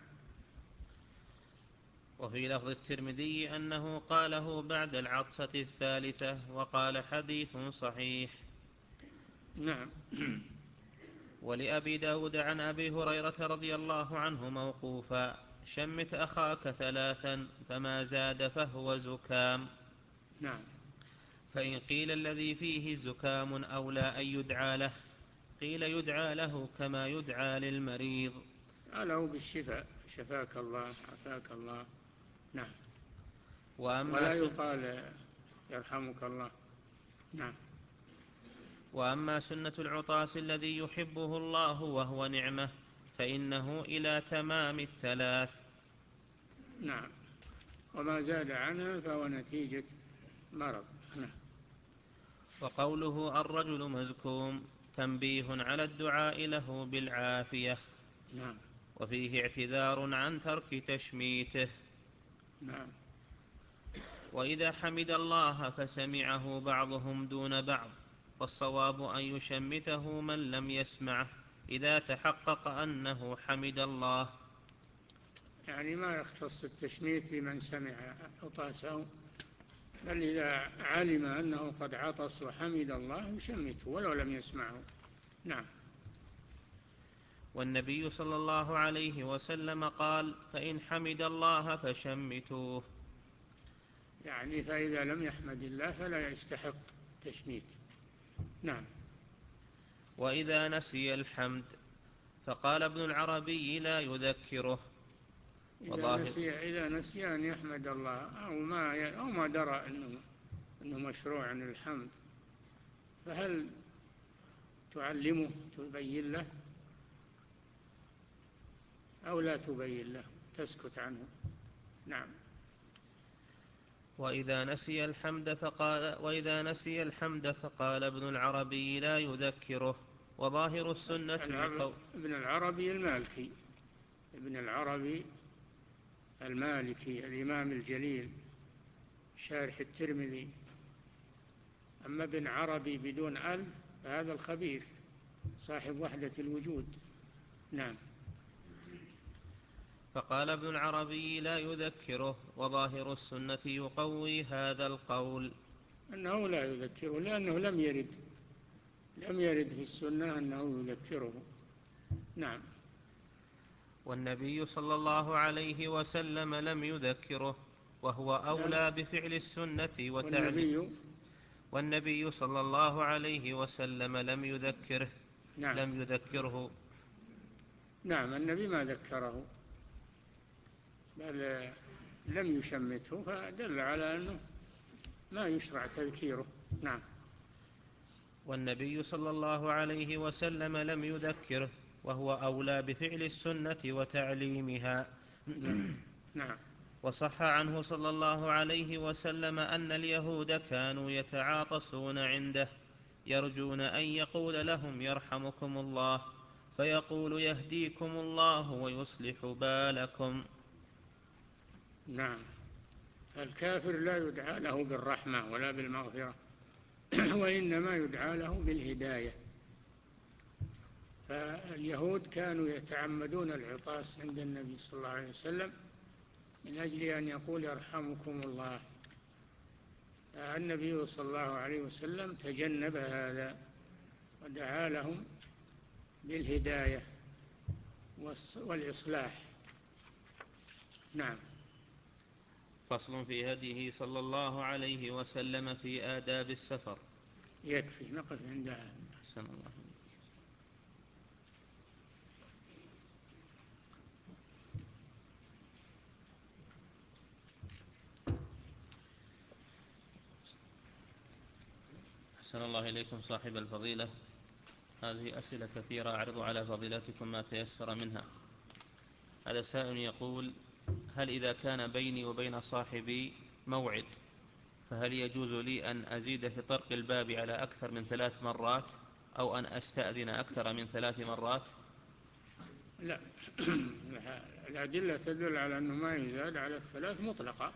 وفي لفظ الترمذي أنه قاله بعد العطسة الثالثة، وقال حديث صحيح. نعم. ولأبي داود عن أبي هريرة رضي الله عنه موقوفا: شمت أخاك ثلاثا فما زاد فهو زكام. نعم. فإن قيل الذي فيه زكام أولى أن يدعى له، قيل يدعى له كما يدعى للمريض. قاله بالشفاء، شفاك الله عافاك الله. نعم. وأما ولا يقال يرحمك الله. نعم. وأما سنة العطاس الذي يحبه الله وهو نعمة فإنه إلى تمام الثلاث. نعم. وما زاد عنها فهو نتيجة مرض. نعم. وقوله الرجل مزكوم تنبيه على الدعاء له بالعافية. نعم. وفيه اعتذار عن ترك تشميته. نعم. وإذا حمد الله فسمعه بعضهم دون بعض، فالصواب أن يشمته من لم يسمعه إذا تحقق أنه حمد الله. يعني ما يختص التشميت بمن سمع عطاسه، بل إذا علم أنه قد عطس وحمد الله يشمته ولو لم يسمعه. نعم. والنبي صلى الله عليه وسلم قال: فإن حمد الله فشمتوه. يعني فإذا لم يحمد الله فلا يستحق تشميت. نعم. وإذا نسي الحمد فقال ابن العربي: لا يذكره. إذا نسي, إذا نسي أن يحمد الله أو ما, أو ما درى أنه, أنه مشروع عن الحمد، فهل تعلمه تبين له أو لا تبين له تسكت عنه؟ نعم. وإذا نسي الحمد فقال وإذا نسي الحمد فقال ابن العربي: لا يذكره. وظاهر السنة العرب ابن العربي المالكي ابن العربي المالكي الإمام الجليل شارح الترمذي. أما ابن عربي بدون أل فهذا الخبيث صاحب وحدة الوجود. نعم. فقال ابن العربي: لا يذكره. وظاهر السنة يقوي هذا القول، أنه لا يذكره، لأنه لم يرد لم يرد في السنة أنه يذكره. نعم. والنبي صلى الله عليه وسلم لم يذكره، وهو أولى بفعل السنة وتعليم. والنبي صلى الله عليه وسلم لم يذكره. نعم. لم يذكره. نعم، النبي ما ذكره بل لم يشمته، فدل على أنه ما يشرع تذكيره. نعم. والنبي صلى الله عليه وسلم لم يذكره، وهو أولى بفعل السنة وتعليمها. نعم. وصح عنه صلى الله عليه وسلم أن اليهود كانوا يتعاطسون عنده يرجون أن يقول لهم: يرحمكم الله، فيقول: يهديكم الله ويصلح بالكم. نعم. الكافر لا يدعى له بالرحمة ولا بالمغفرة وإنما يدعى له بالهداية. فاليهود كانوا يتعمدون العطاس عند النبي صلى الله عليه وسلم من أجل أن يقول: يرحمكم الله. النبي صلى الله عليه وسلم تجنب هذا ودعا لهم بالهداية والإصلاح. نعم. فصل في هديه صلى الله عليه وسلم في آداب السفر. يكفي نقف عندها. أحسن الله. أحسن الله إليكم صاحب الفضيلة. هذه أسئلة كثيرة أعرض على فضيلتكم ما تيسر منها. هذا سائل يقول: هل إذا كان بيني وبين صاحبي موعد فهل يجوز لي أن أزيد في طرق الباب على أكثر من ثلاث مرات أو أن أستأذن أكثر من ثلاث مرات؟ لا الأدلة تدل على أنه ما يزاد على الثلاث مطلقة.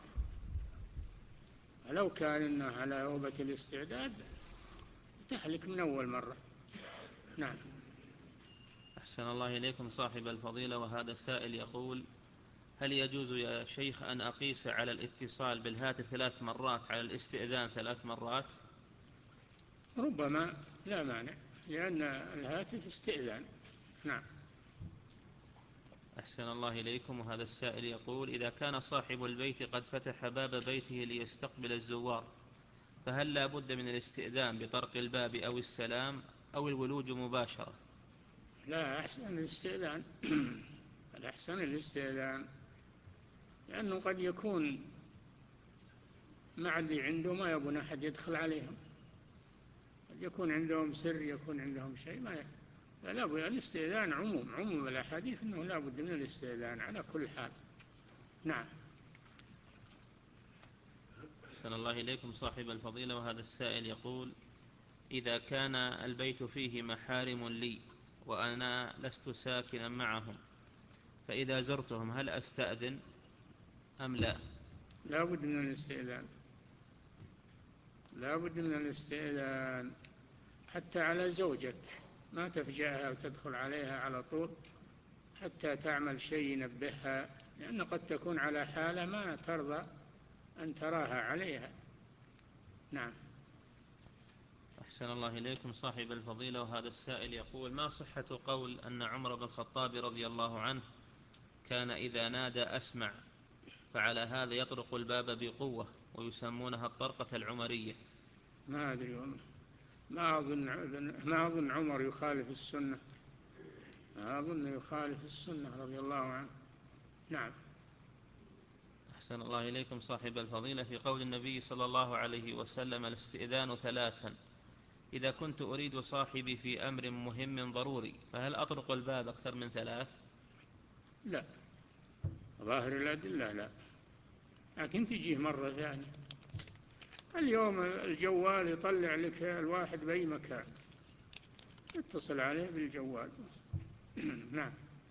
لو كان إنه على أوبة الاستعداد تحلك من أول مرة. نعم. أحسن الله إليكم صاحب الفضيلة. وهذا السائل يقول: هل يجوز يا شيخ أن أقيس على الاتصال بالهاتف ثلاث مرات على الاستئذان ثلاث مرات؟ ربما، لا مانع، لأن الهاتف استئذان. نعم. أحسن الله إليكم. وهذا السائل يقول: إذا كان صاحب البيت قد فتح باب بيته ليستقبل الزوار فهل لا بد من الاستئذان بطرق الباب أو السلام أو الولوج مباشرة؟ لا، أحسن الاستئذان الأحسن الاستئذان، لأنه قد يكون مع اللي عنده ما يبون أحد يدخل عليهم، قد يكون عندهم سر، يكون عندهم شيء ما يكون. فلا بد الاستئذان عموم عموم الأحاديث أنه لا بد من الاستئذان على كل حال. نعم. أحسن الله إليكم صاحب الفضيلة. وهذا السائل يقول: إذا كان البيت فيه محارم لي وأنا لست ساكنا معهم فإذا زرتهم هل أستأذن أم لا؟ لا بد من الاستئذان، لا بد من الاستئذان حتى على زوجك، ما تفجأها وتدخل عليها على طول حتى تعمل شيء ينبهها، لأن قد تكون على حالة ما ترضى أن تراها عليها. نعم. أحسن الله إليكم صاحب الفضيلة، وهذا السائل يقول: ما صحة قول أن عمر بن الخطاب رضي الله عنه كان إذا نادى أسمع، فعلى هذا يطرق الباب بقوة ويسمونها الطرقة العمرية؟ ما أدري والله، ما أظن ما أظن عمر يخالف السنة، ما أظن يخالف السنة رضي الله عنه. نعم. أحسن الله إليكم صاحب الفضيلة، في قول النبي صلى الله عليه وسلم: الاستئذان ثلاثا، إذا كنت أريد صاحبي في أمر مهم ضروري، فهل أطرق الباب أكثر من ثلاث؟ لا، ظاهر الأدلة لا، لكن تجيه مرة ثانية. اليوم الجوال يطلع لك الواحد بأي مكان، اتصل عليه بالجوال. نعم.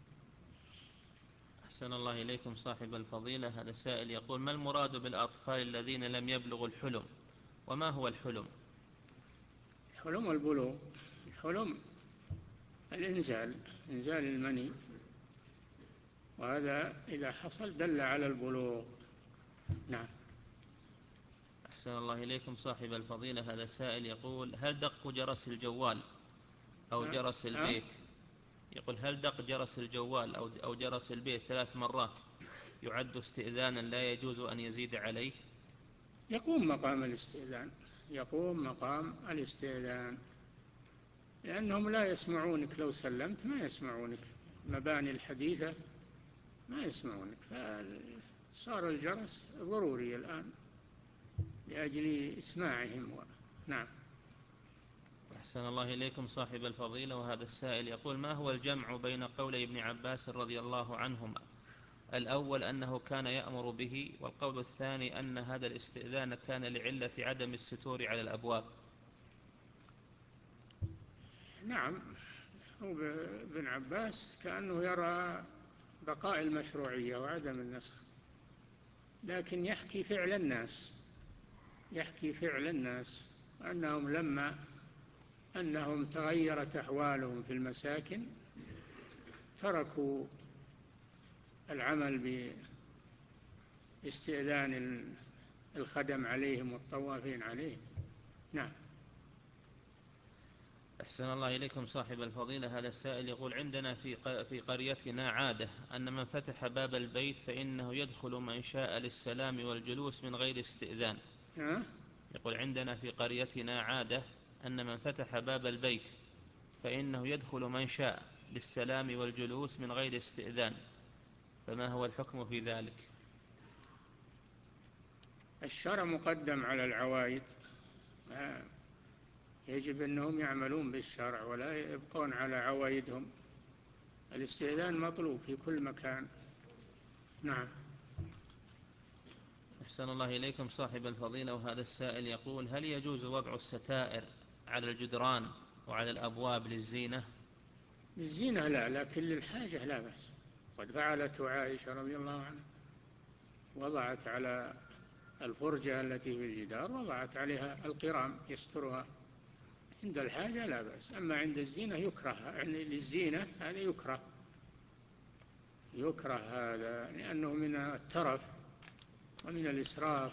أحسن الله إليكم صاحب الفضيلة، هذا سائل يقول: ما المراد بالأطفال الذين لم يبلغوا الحلم، وما هو الحلم؟ الحلم والبلوغ. الحلم الإنزال، إنزال المني، وهذا إذا حصل دل على البلوغ. نعم. أحسن الله إليكم صاحب الفضيلة، هذا السائل يقول: هل دق جرس الجوال أو جرس البيت يقول هل دق جرس الجوال أو أو جرس البيت ثلاث مرات يعد استئذانا لا يجوز أن يزيد عليه؟ يقوم مقام الاستئذان، يقوم مقام الاستئذان، لأنهم لا يسمعونك، لو سلمت ما يسمعونك، المباني الحديثة ما يسمعونك، فصار الجرس ضروري الآن لأجل إسماعهم و... نعم. أحسن الله إليكم صاحب الفضيلة، وهذا السائل يقول: ما هو الجمع بين قولي ابن عباس رضي الله عنهما، الأول أنه كان يأمر به، والقول الثاني أن هذا الاستئذان كان لعلة عدم الستور على الأبواب؟ نعم، هو ابن عباس كأنه يرى بقاء المشروعية وعدم النسخ، لكن يحكي فعل الناس، يحكي فعل الناس أنهم لما أنهم تغيرت أحوالهم في المساكن تركوا العمل باستئذان الخدم عليهم والطوافين عليهم. نعم. أحسن الله إليكم صاحب الفضيلة، هذا السائل يقول: عندنا في في قريتنا عادة أن من فتح باب البيت فإنه يدخل من شاء للسلام والجلوس من غير استئذان. أه؟ يقول: عندنا في قريتنا عادة أن من فتح باب البيت فإنه يدخل من شاء للسلام والجلوس من غير استئذان، فما هو الحكم في ذلك؟ الشرع مقدم على العوايد، يجب أنهم يعملون بالشرع ولا يبقون على عوايدهم، الاستئذان مطلوب في كل مكان. نعم. أحسن الله إليكم صاحب الفضيلة، وهذا السائل يقول: هل يجوز وضع الستائر على الجدران وعلى الأبواب للزينة؟ للزينة لا، لكن للحاجة لا بأس. قد فعلته عائشة رضي الله عنها، وضعت على الفرجة التي في الجدار وضعت عليها القرام يسترها، عند الحاجة لا بأس، أما عند الزينة يكره، يعني للزينة هذا يكره، يكره هذا لأنه من الترف ومن الإسراف،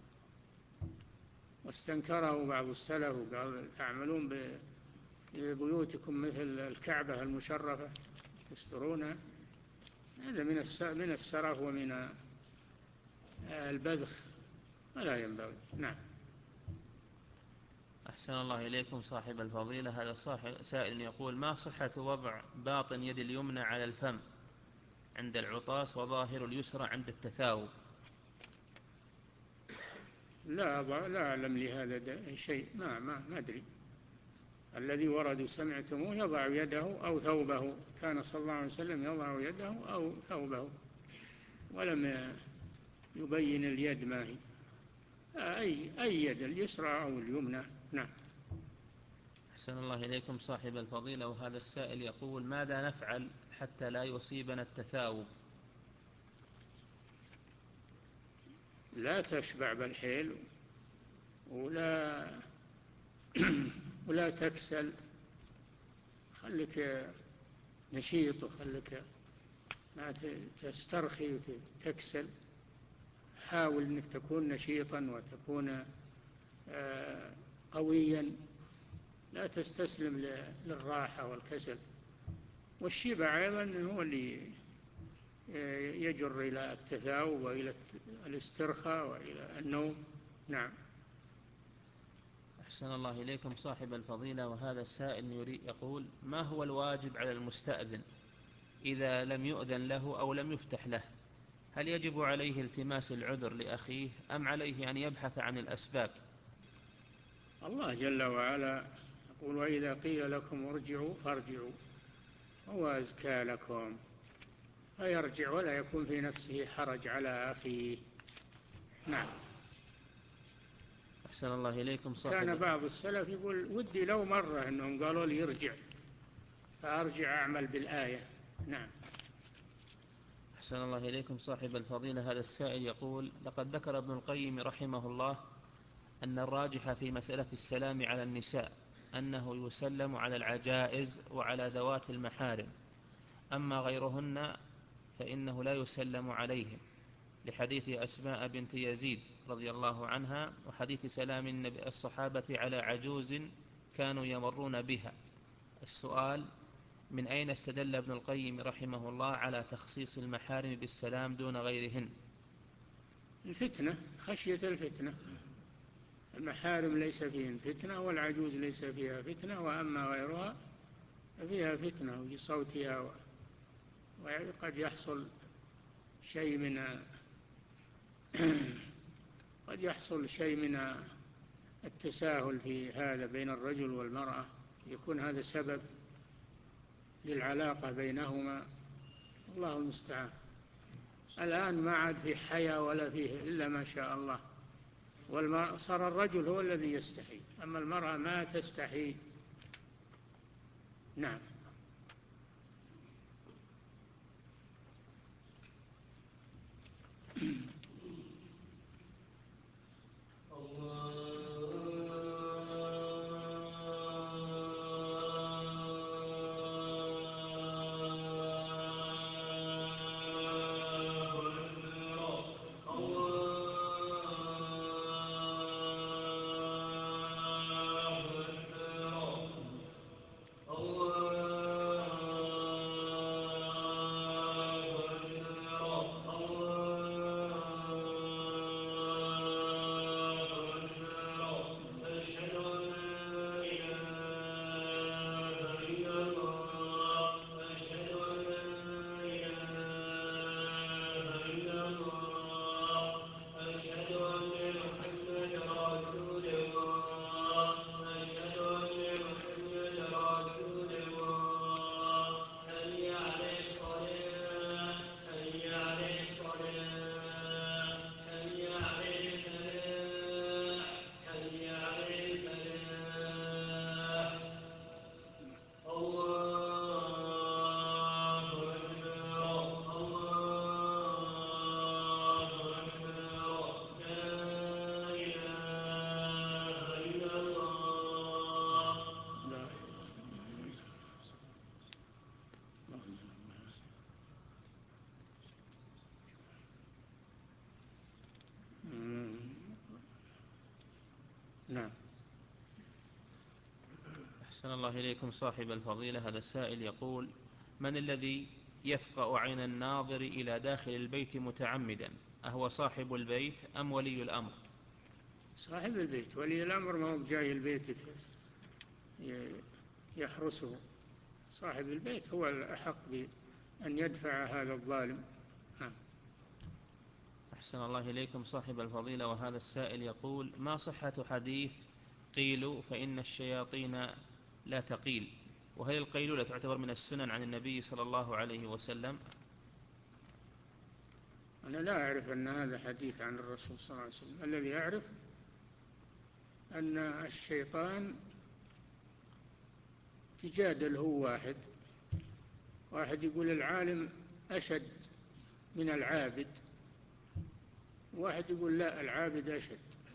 واستنكره بعض السلف وقال: تعملون ببيوتكم مثل الكعبة المشرفة تسترونها، هذا من من السرف ومن البذخ، ولا ينبغي. نعم. أحسن الله إليكم صاحب الفضيلة، هذا سائل يقول: ما صحة وضع باطن يد اليمنى على الفم عند العطاس وظاهر اليسرى عند التثاؤب؟ لا لا أعلم لهذا شيء، ما ما ما أدري. الذي ورد سمعتموه يضع يده أو ثوبه، كان صلى الله عليه وسلم يضع يده أو ثوبه، ولم يبين اليد ما هي، أي أي يد، اليسرى أو اليمنى. نعم. أحسن الله إليكم صاحب الفضيلة، وهذا السائل يقول: ماذا نفعل حتى لا يصيبنا التثاؤب؟ لا تشبع بالحيل ولا ولا تكسل، خليك نشيط، وخليك ما تسترخي وتكسل، حاول أنك تكون نشيطا وتكون قويا لا تستسلم للراحة والكسل. والشبع أيضا هو اللي يجر إلى التثاؤب وإلى الاسترخاء وإلى النوم. نعم. أحسن الله إليكم صاحب الفضيلة. وهذا السائل يريد يقول: ما هو الواجب على المستأذن إذا لم يؤذن له أو لم يفتح له؟ هل يجب عليه التماس العذر لأخيه أم عليه أن يبحث عن الأسباب؟ الله جل وعلا يقول: وإذا قيل لكم ارجعوا فارجعوا هو أزكى لكم. فيرجع ولا يكون في نفسه حرج على أخيه. نعم. أحسن الله إليكم صاحب. كان بعض السلف يقول: ودي لو مرة أنهم قالوا لي يرجع فأرجع أعمل بالآية. نعم. أحسن الله إليكم صاحب الفضيلة. هذا السائل يقول: لقد ذكر ابن القيم رحمه الله أن الراجح في مسألة السلام على النساء أنه يسلم على العجائز وعلى ذوات المحارم، أما غيرهن فإنه لا يسلم عليهم، لحديث أسماء بنت يزيد رضي الله عنها وحديث سلام الصحابة على عجوز كانوا يمرون بها. السؤال: من أين استدل ابن القيم رحمه الله على تخصيص المحارم بالسلام دون غيرهن؟ الفتنة، خشية الفتنة. المحارم ليس فيهن فتنة والعجوز ليس فيها فتنة، وأما غيرها فيها فتنة في صوتها، وقد يحصل شيء من قد يحصل شيء من التساهل في هذا بين الرجل والمرأة، يكون هذا سبب للعلاقة بينهما. الله المستعان. الآن ما عاد في حياة ولا فيه إلا ما شاء الله، صار الرجل هو الذي يستحي، أما المرأة ما تستحي. نعم. نعم. أحسن الله إليكم صاحب الفضيلة. هذا السائل يقول: من الذي يفقأ عين الناظر إلى داخل البيت متعمدا، أهو صاحب البيت أم ولي الأمر؟ صاحب البيت. ولي الأمر ما هو بجاي البيت يحرسه. صاحب البيت هو الأحق بأن يدفع هذا الظالم. نعم. أحسن الله إليكم صاحب الفضيلة. وهذا السائل يقول: ما صحة حديث قيلوا فإن الشياطين لا تقيل؟ وهل القيلولة تعتبر من السنن عن النبي صلى الله عليه وسلم؟ أنا لا أعرف أن هذا حديث عن الرسول صلى الله عليه وسلم. الذي أعرف أن الشيطان تجادل هو واحد واحد يقول العالم أشد من العابد، واحد يقول لا العابد أشد.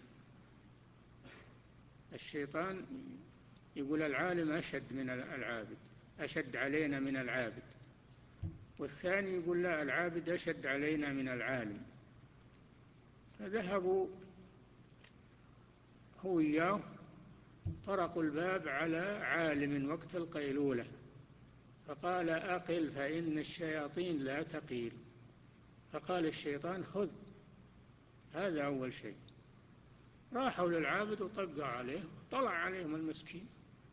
الشيطان يقول العالم أشد من العابد، أشد علينا من العابد، والثاني يقول لا العابد أشد علينا من العالم. فذهبوا هو إياه طرقوا الباب على عالم وقت القيلولة، فقال أقل فإن الشياطين لا تقيل. فقال الشيطان خذ. هذا أول شيء. راحوا للعابد وطقوا عليه، طلع عليهم المسكين.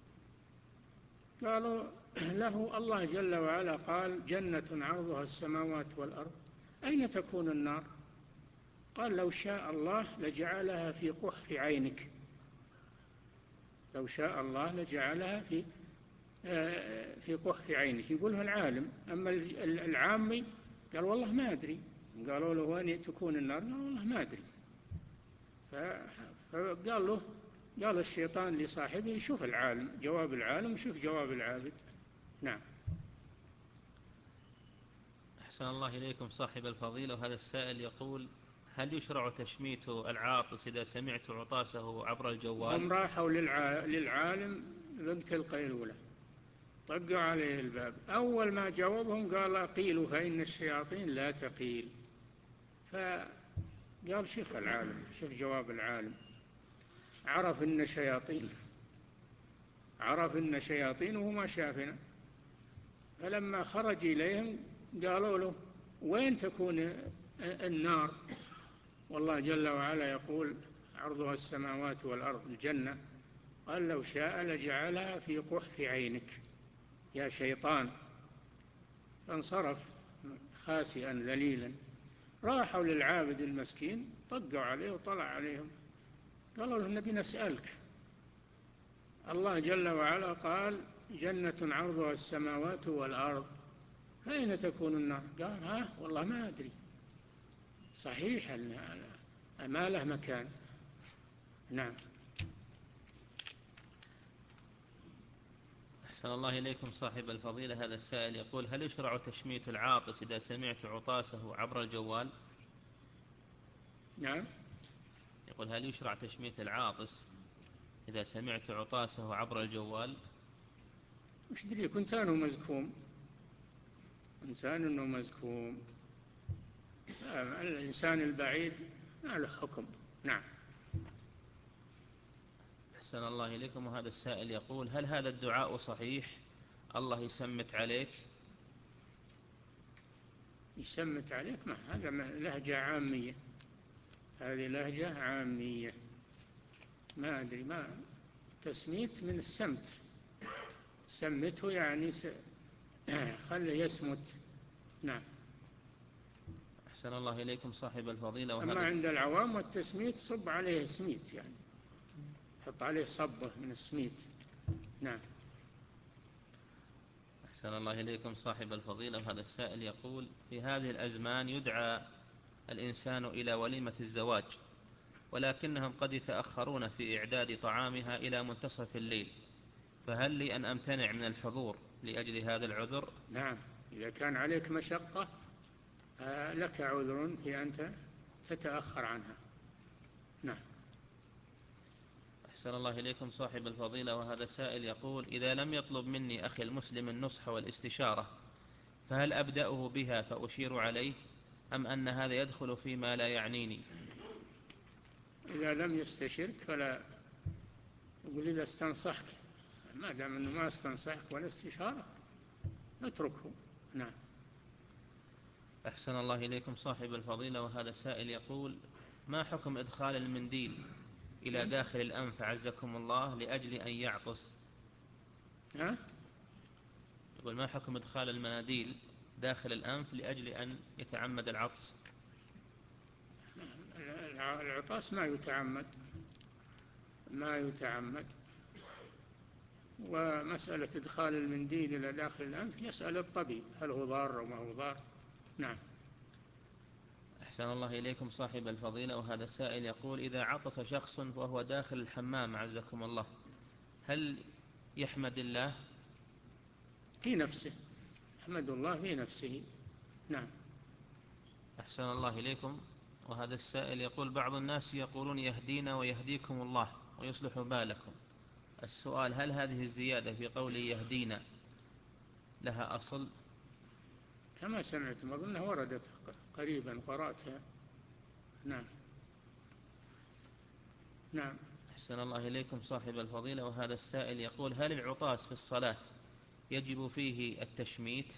قالوا له الله جل وعلا قال جنة عرضها السماوات والأرض أين تكون النار؟ قال لو شاء الله لجعلها في قحف عينك. لو شاء الله لجعلها في في قحف عينك. يقولها العالم. أما العامي قال والله ما أدري. قالوا له وين تكون النار؟ قال والله ما أدري. فقال له قال الشيطان لصاحبه شوف العالم، جواب العالم وشوف جواب العابد. نعم. أحسن الله إليكم صاحب الفضيلة. وهذا السائل يقول هل يشرع تشميت العاطس إذا سمعت عطاسه عبر الجوال؟ هم راحوا للعالم وقت القيلولة، طقوا عليه الباب. أول ما جاوبهم قال قيلوا فإن الشياطين لا تقيل. فقال شوف العالم، شوف جواب العالم. عرف إن شياطين عرف إن شياطين وما شافنا. فلما خرج إليهم قالوا له وين تكون النار؟ والله جل وعلا يقول عرضها السماوات والأرض الجنة. قال لو شاء لجعلها في قحف عينك يا شيطان. فانصرف خاسئا ذليلا. راحوا للعابد المسكين، طقوا عليه وطلع عليهم. قالوا له نبي نسألك، الله جل وعلا قال جنة عرضها السماوات والأرض فأين تكون النار؟ قال ها والله ما أدري. صحيح أن ما له مكان. نعم. أحسن الله إليكم صاحب الفضيلة. هذا السائل يقول هل يشرع تشميت العاطس إذا سمعت عطاسه عبر الجوال؟ نعم. يقول هل يشرع تشميت العاطس إذا سمعت عطاسه عبر الجوال؟ وش دريك إنسان مزكوم، إنسان أنه مزكوم. الإنسان البعيد ما له حكم. نعم. أحسن الله إليكم. وهذا السائل يقول هل هذا الدعاء صحيح؟ الله يسمت عليك. يسمت عليك؟ ما هذا لهجة عامية، هذه لهجة عامية. ما أدري. ما تسميت من السمت. سمته يعني س... خله يسمت. نعم. أحسن الله إليكم صاحب الفضيلة. وهذا أما عند العوام والتسميت صب عليه سميت، يعني حط عليه صبه من السميت. نعم. أحسن الله إليكم صاحب الفضيلة. وهذا السائل يقول في هذه الأزمان يدعى الإنسان إلى وليمة الزواج، ولكنهم قد يتأخرون في إعداد طعامها إلى منتصف الليل، فهل لي أن أمتنع من الحضور لأجل هذا العذر؟ نعم. إذا كان عليك مشقة لك عذر في أن تتأخر عنها. نعم. أحسن الله إليكم صاحب الفضيلة. وهذا سائل يقول إذا لم يطلب مني أخي المسلم النصح والاستشارة فهل أبدأه بها فأشير عليه، أم أن هذا يدخل فيما لا يعنيني؟ إذا لم يستشرك فلا. يقول إذا استنصحك، ما دام أنه ما استنصحك ولا استشارة اتركه. نعم. أحسن الله إليكم صاحب الفضيلة. وهذا سائل يقول ما حكم إدخال المنديل إلى داخل الأنف عزكم الله لأجل أن يعطس؟ ها؟ يقول ما حكم إدخال المناديل داخل الأنف لأجل أن يتعمد العطس؟ العطاس ما يتعمد، ما يتعمد. ومسألة إدخال المنديل إلى داخل الأنف يسأل الطبيب هل هو ضار أو ما هو ضار. نعم. أحسن الله إليكم صاحب الفضيلة. وهذا السائل يقول إذا عطس شخص وهو داخل الحمام عزكم الله هل يحمد الله؟ في نفسه، أحمد الله في نفسه. نعم. أحسن الله إليكم. وهذا السائل يقول بعض الناس يقولون يهدينا ويهديكم الله ويصلح بالكم. السؤال هل هذه الزيادة في قول يهدينا لها أصل؟ كما سمعت أظنها وردت قريبا قرأتها. نعم. نعم. أحسن الله إليكم صاحب الفضيلة، وهذا السائل يقول: هل العطاس في الصلاة يجب فيه التشميت؟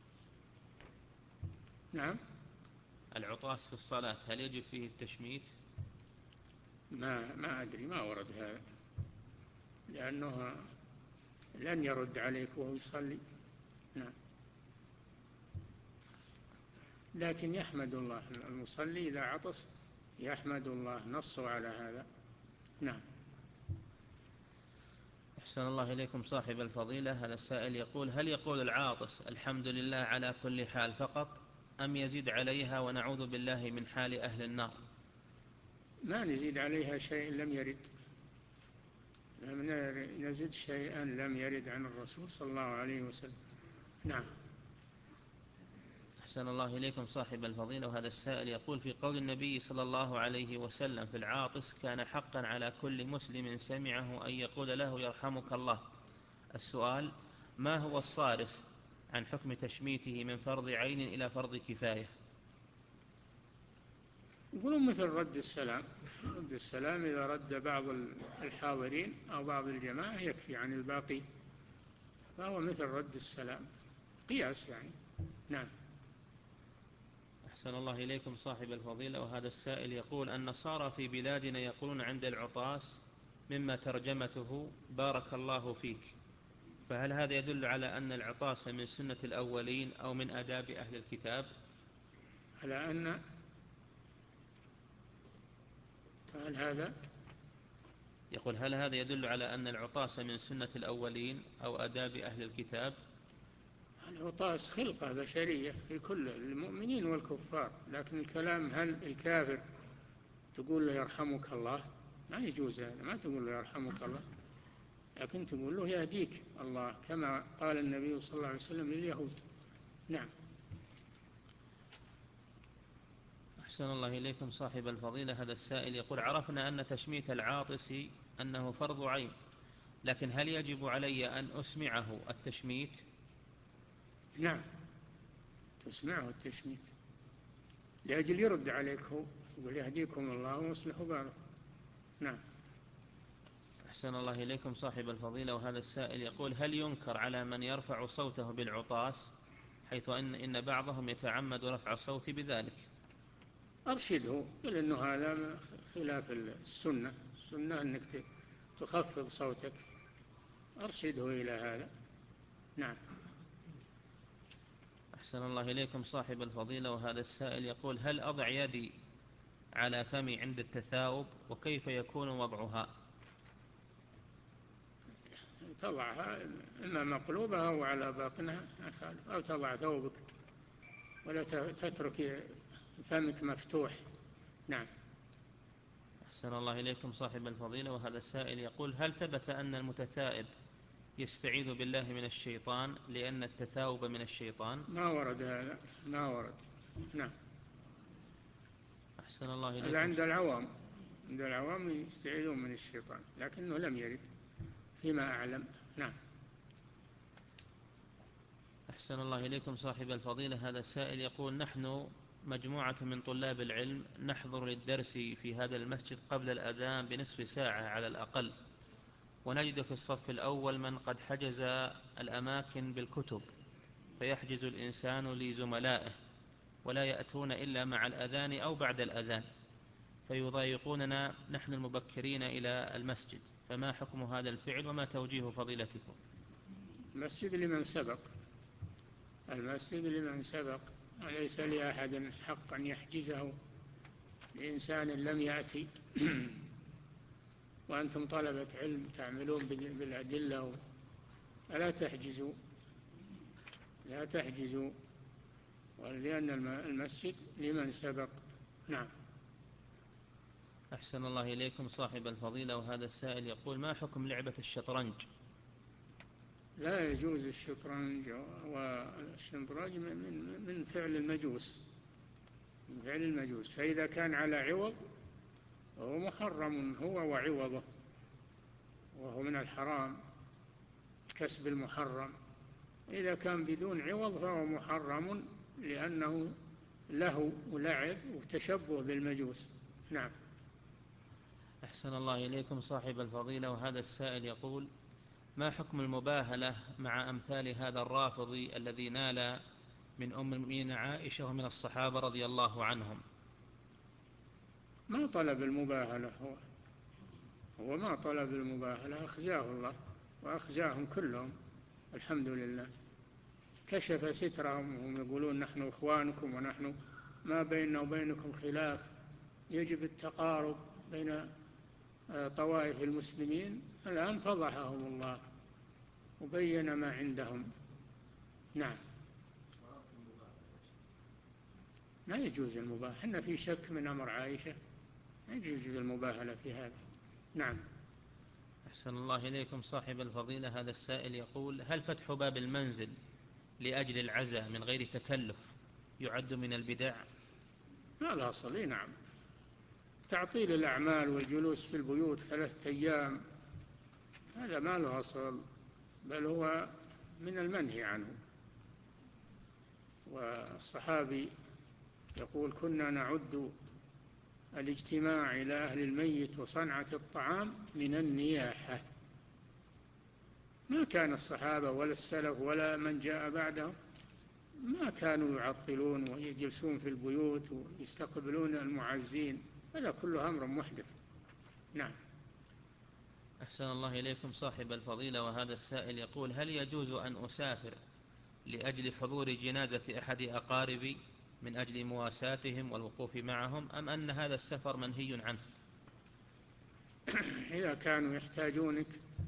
نعم. العطاس في الصلاة هل يجب فيه التشميت؟ ما ما أدري، ما ورد هذا، لأنه لن يرد عليك وهو يصلي. نعم. لكن يحمد الله المصلي إذا عطس، يحمد الله، نصوا على هذا. نعم. أحسن الله إليكم صاحب الفضيلة، هذا السائل يقول: هل يقول العاطس الحمد لله على كل حال فقط، أم يزيد عليها ونعوذ بالله من حال أهل النار؟ ما نزيد عليها شيء لم يرد، لم نزد شيئا لم يرد عن الرسول صلى الله عليه وسلم. نعم. أحسن الله إليكم صاحب الفضيلة، وهذا السائل يقول: في قول النبي صلى الله عليه وسلم في العاطس: كان حقا على كل مسلم سمعه أن يقول له يرحمك الله. السؤال: ما هو الصارف عن حكم تشميته من فرض عين إلى فرض كفاية؟ يقولون مثل رد السلام، رد السلام إذا رد بعض الحاضرين أو بعض الجماعة يكفي عن الباقي، فهو مثل رد السلام، قياس يعني. نعم. أحسن الله إليكم صاحب الفضيلة، وهذا السائل يقول: النصارى في بلادنا يقولون عند العطاس مما ترجمته بارك الله فيك، فهل هذا يدل على أن العطاس من سنة الأولين أو من آداب أهل الكتاب؟ على أن فهل هذا يقول: هل هذا يدل على أن العطاس من سنة الأولين أو آداب أهل الكتاب؟ العطاس خلقة بشرية في كل المؤمنين والكفار، لكن الكلام هل الكافر تقول له يرحمك الله؟ ما يجوز هذا، ما تقول له يرحمك الله، لكن تقول له يهديك الله، كما قال النبي صلى الله عليه وسلم لليهود. نعم. أحسن الله إليكم صاحب الفضيلة، هذا السائل يقول: عرفنا أن تشميت العاطس أنه فرض عين، لكن هل يجب علي أن أسمعه التشميت؟ نعم، تسمعه التشميت لأجل يرد عليك، هو يقول يهديكم الله ويصلح بالكم. نعم. أحسن الله إليكم صاحب الفضيلة، وهذا السائل يقول: هل ينكر على من يرفع صوته بالعطاس، حيث أن إن بعضهم يتعمد رفع الصوت بذلك؟ أرشده، قل إنه هذا خلاف السنة، السنة أنك تخفض صوتك، أرشده إلى هذا. نعم. أحسن الله إليكم صاحب الفضيلة، وهذا السائل يقول: هل أضع يدي على فمي عند التثاؤب، وكيف يكون وضعها؟ تضعها إما مقلوبة أو على باطنها أو تضع ثوبك ولا تترك فمك مفتوح. نعم. أحسن الله إليكم صاحب الفضيلة، وهذا السائل يقول: هل ثبت أن المتثائب يستعيذ بالله من الشيطان لأن التثاؤب من الشيطان؟ ما ورد هذا، ما ورد. نعم. أحسن الله إليكم. هذا عند العوام، عند العوام يستعيذون من الشيطان، لكنه لم يرد فيما أعلم. نعم. أحسن الله إليكم صاحب الفضيلة، هذا السائل يقول: نحن مجموعة من طلاب العلم نحضر للدرس في هذا المسجد قبل الأذان بنصف ساعة على الأقل، ونجد في الصف الأول من قد حجز الأماكن بالكتب، فيحجز الإنسان لزملائه ولا يأتون إلا مع الأذان أو بعد الأذان، فيضايقوننا نحن المبكرين إلى المسجد، فما حكم هذا الفعل وما توجيه فضيلتكم؟ المسجد لمن سبق، المسجد لمن سبق، وليس لأحد حق أن يحجزه لإنسان لم يأتي. وأنتم طلبة علم تعملون بالأدلة، فلا تحجزوا، لا تحجزوا، لأن المسجد لمن سبق. نعم. أحسن الله إليكم صاحب الفضيلة، وهذا السائل يقول: ما حكم لعبة الشطرنج؟ لا يجوز الشطرنج، والشطرنج من من فعل المجوس، من فعل المجوس، فإذا كان على عوض فهو محرم، هو وعوضه، وهو من الحرام، كسب المحرم. إذا كان بدون عوض فهو محرم، لأنه له ولعب وتشبه بالمجوس. نعم. أحسن الله إليكم صاحب الفضيلة، وهذا السائل يقول: ما حكم المباهلة مع أمثال هذا الرافضي الذي نال من أم المؤمنين عائشة ومن الصحابة رضي الله عنهم؟ ما طلب المباهلة، هو هو ما طلب المباهلة، أخزاه الله وأخزاهم كلهم الحمد لله. كشف سترهم وهم يقولون نحن إخوانكم ونحن ما بيننا وبينكم خلاف، يجب التقارب بين طوائف المسلمين. الآن فضحهم الله وبين ما عندهم. نعم، ما يجوز المباهلة. احنا في شك من أمر عائشة، لا يجوز المباهلة في هذا. نعم. أحسن الله إليكم صاحب الفضيلة، هذا السائل يقول: هل فتح باب المنزل لأجل العزاء من غير تكلف يعد من البدع؟ ما له أصل. نعم، تعطيل الأعمال والجلوس في البيوت ثلاثة أيام هذا ما له أصل، بل هو من المنهي عنه. والصحابي يقول: كنا نعد الاجتماع إلى أهل الميت وصنعة الطعام من النياحة. ما كان الصحابة ولا السلف ولا من جاء بعدهم ما كانوا يعطلون ويجلسون في البيوت ويستقبلون المعزين، هذا كله أمر محدث. نعم. أحسن الله إليكم صاحب الفضيلة، وهذا السائل يقول: هل يجوز أن أسافر لأجل حضور جنازة أحد أقاربي من أجل مواساتهم والوقوف معهم، أم أن هذا السفر منهي عنه؟ إذا كانوا يحتاجونك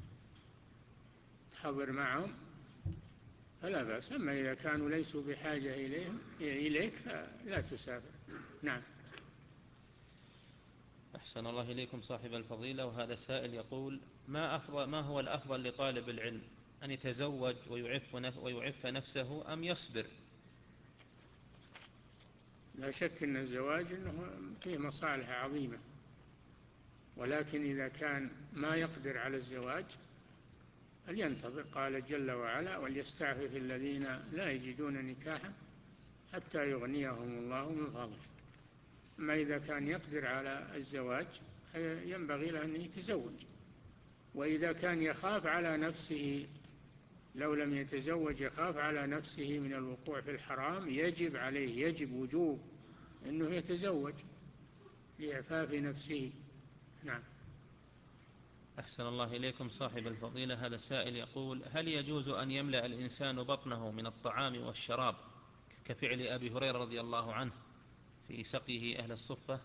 تحضر معهم فلا بأس، أما إذا كانوا ليسوا بحاجة إليهم إليك لا تسافر. نعم. أحسن الله إليكم صاحب الفضيلة، وهذا السائل يقول: ما, أفضل ما هو الأفضل لطالب العلم، أن يتزوج ويعف, نف ويعف نفسه أم يصبر؟ لا شك أن الزواج أنه فيه مصالح عظيمة، ولكن إذا كان ما يقدر على الزواج فلينتظر. قال جل وعلا: وليستعفف الذين لا يجدون نكاحا حتى يغنيهم الله من فضله. أما إذا كان يقدر على الزواج ينبغي له أن يتزوج. وإذا كان يخاف على نفسه لو لم يتزوج يخاف على نفسه من الوقوع في الحرام، يجب عليه يجب وجوب أنه يتزوج لإعفاف نفسه. نعم. أحسن الله إليكم صاحب الفضيلة، هذا السائل يقول: هل يجوز أن يملأ الإنسان بطنه من الطعام والشراب كفعل أبي هريرة رضي الله عنه في سقيه أهل الصفة؟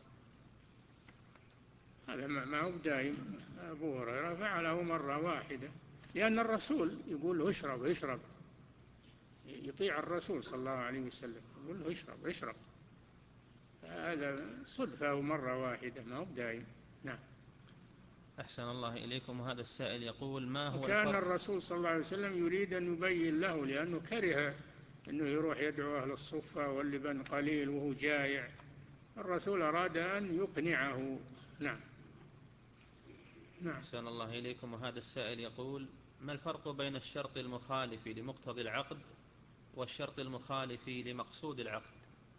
هذا ما هو دائم. أبو هريرة فعله مرة واحدة، لأن الرسول يقول له اشرب اشرب، يطيع الرسول صلى الله عليه وسلم، يقول له اشرب اشرب. هذا صدفة مرة واحدة، ما هو دائم. نعم. أحسن الله إليكم، وهذا السائل يقول: ما هو وكان الفرق؟ الرسول صلى الله عليه وسلم يريد أن يبين له، لأنه كره أنه يروح يدعو أهل الصفة واللبن قليل وهو جائع. الرسول أراد أن يقنعه. نعم. نعم. أحسن الله إليكم، وهذا السائل يقول: ما الفرق بين الشرط المخالف لمقتضى العقد والشرط المخالف لمقصود العقد؟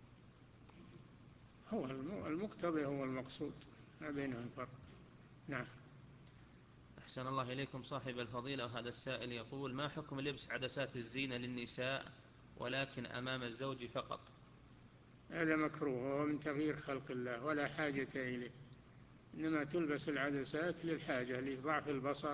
هو المقتضي هو المقصود، ما بينهم فرق. نعم. أحسن الله إليكم صاحب الفضيلة، وهذا السائل يقول: ما حكم لبس عدسات الزينة للنساء ولكن أمام الزوج فقط؟ هذا مكروه وهو من تغيير خلق الله ولا حاجة إليه، إنما تلبس العدسات للحاجة لضعف البصر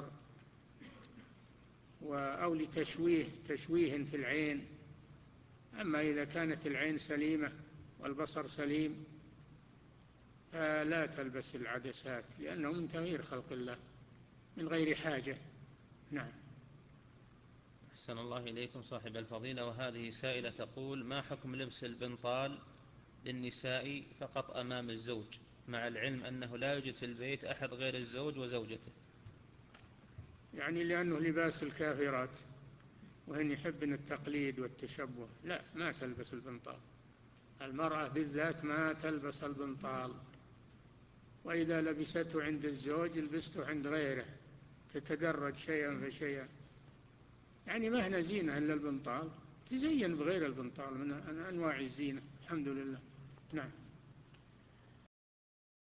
أو لتشويه تشويه في العين. أما إذا كانت العين سليمة والبصر سليم فلا تلبس العدسات، لأنه من تغيير خلق الله من غير حاجة. نعم. أحسن الله إليكم صاحب الفضيلة، وهذه سائلة تقول: ما حكم لبس البنطال للنساء فقط أمام الزوج، مع العلم أنه لا يوجد في البيت أحد غير الزوج وزوجته؟ يعني لأنه لباس الكافرات وهن يحبن التقليد والتشبه. لا، ما تلبس البنطال. المرأة بالذات ما تلبس البنطال، وإذا لبسته عند الزوج لبسته عند غيره، تتدرج شيئا فشيئا. يعني ما هنا زينة إلا البنطال، تزين بغير البنطال من أنواع الزينة. الحمد لله. نعم.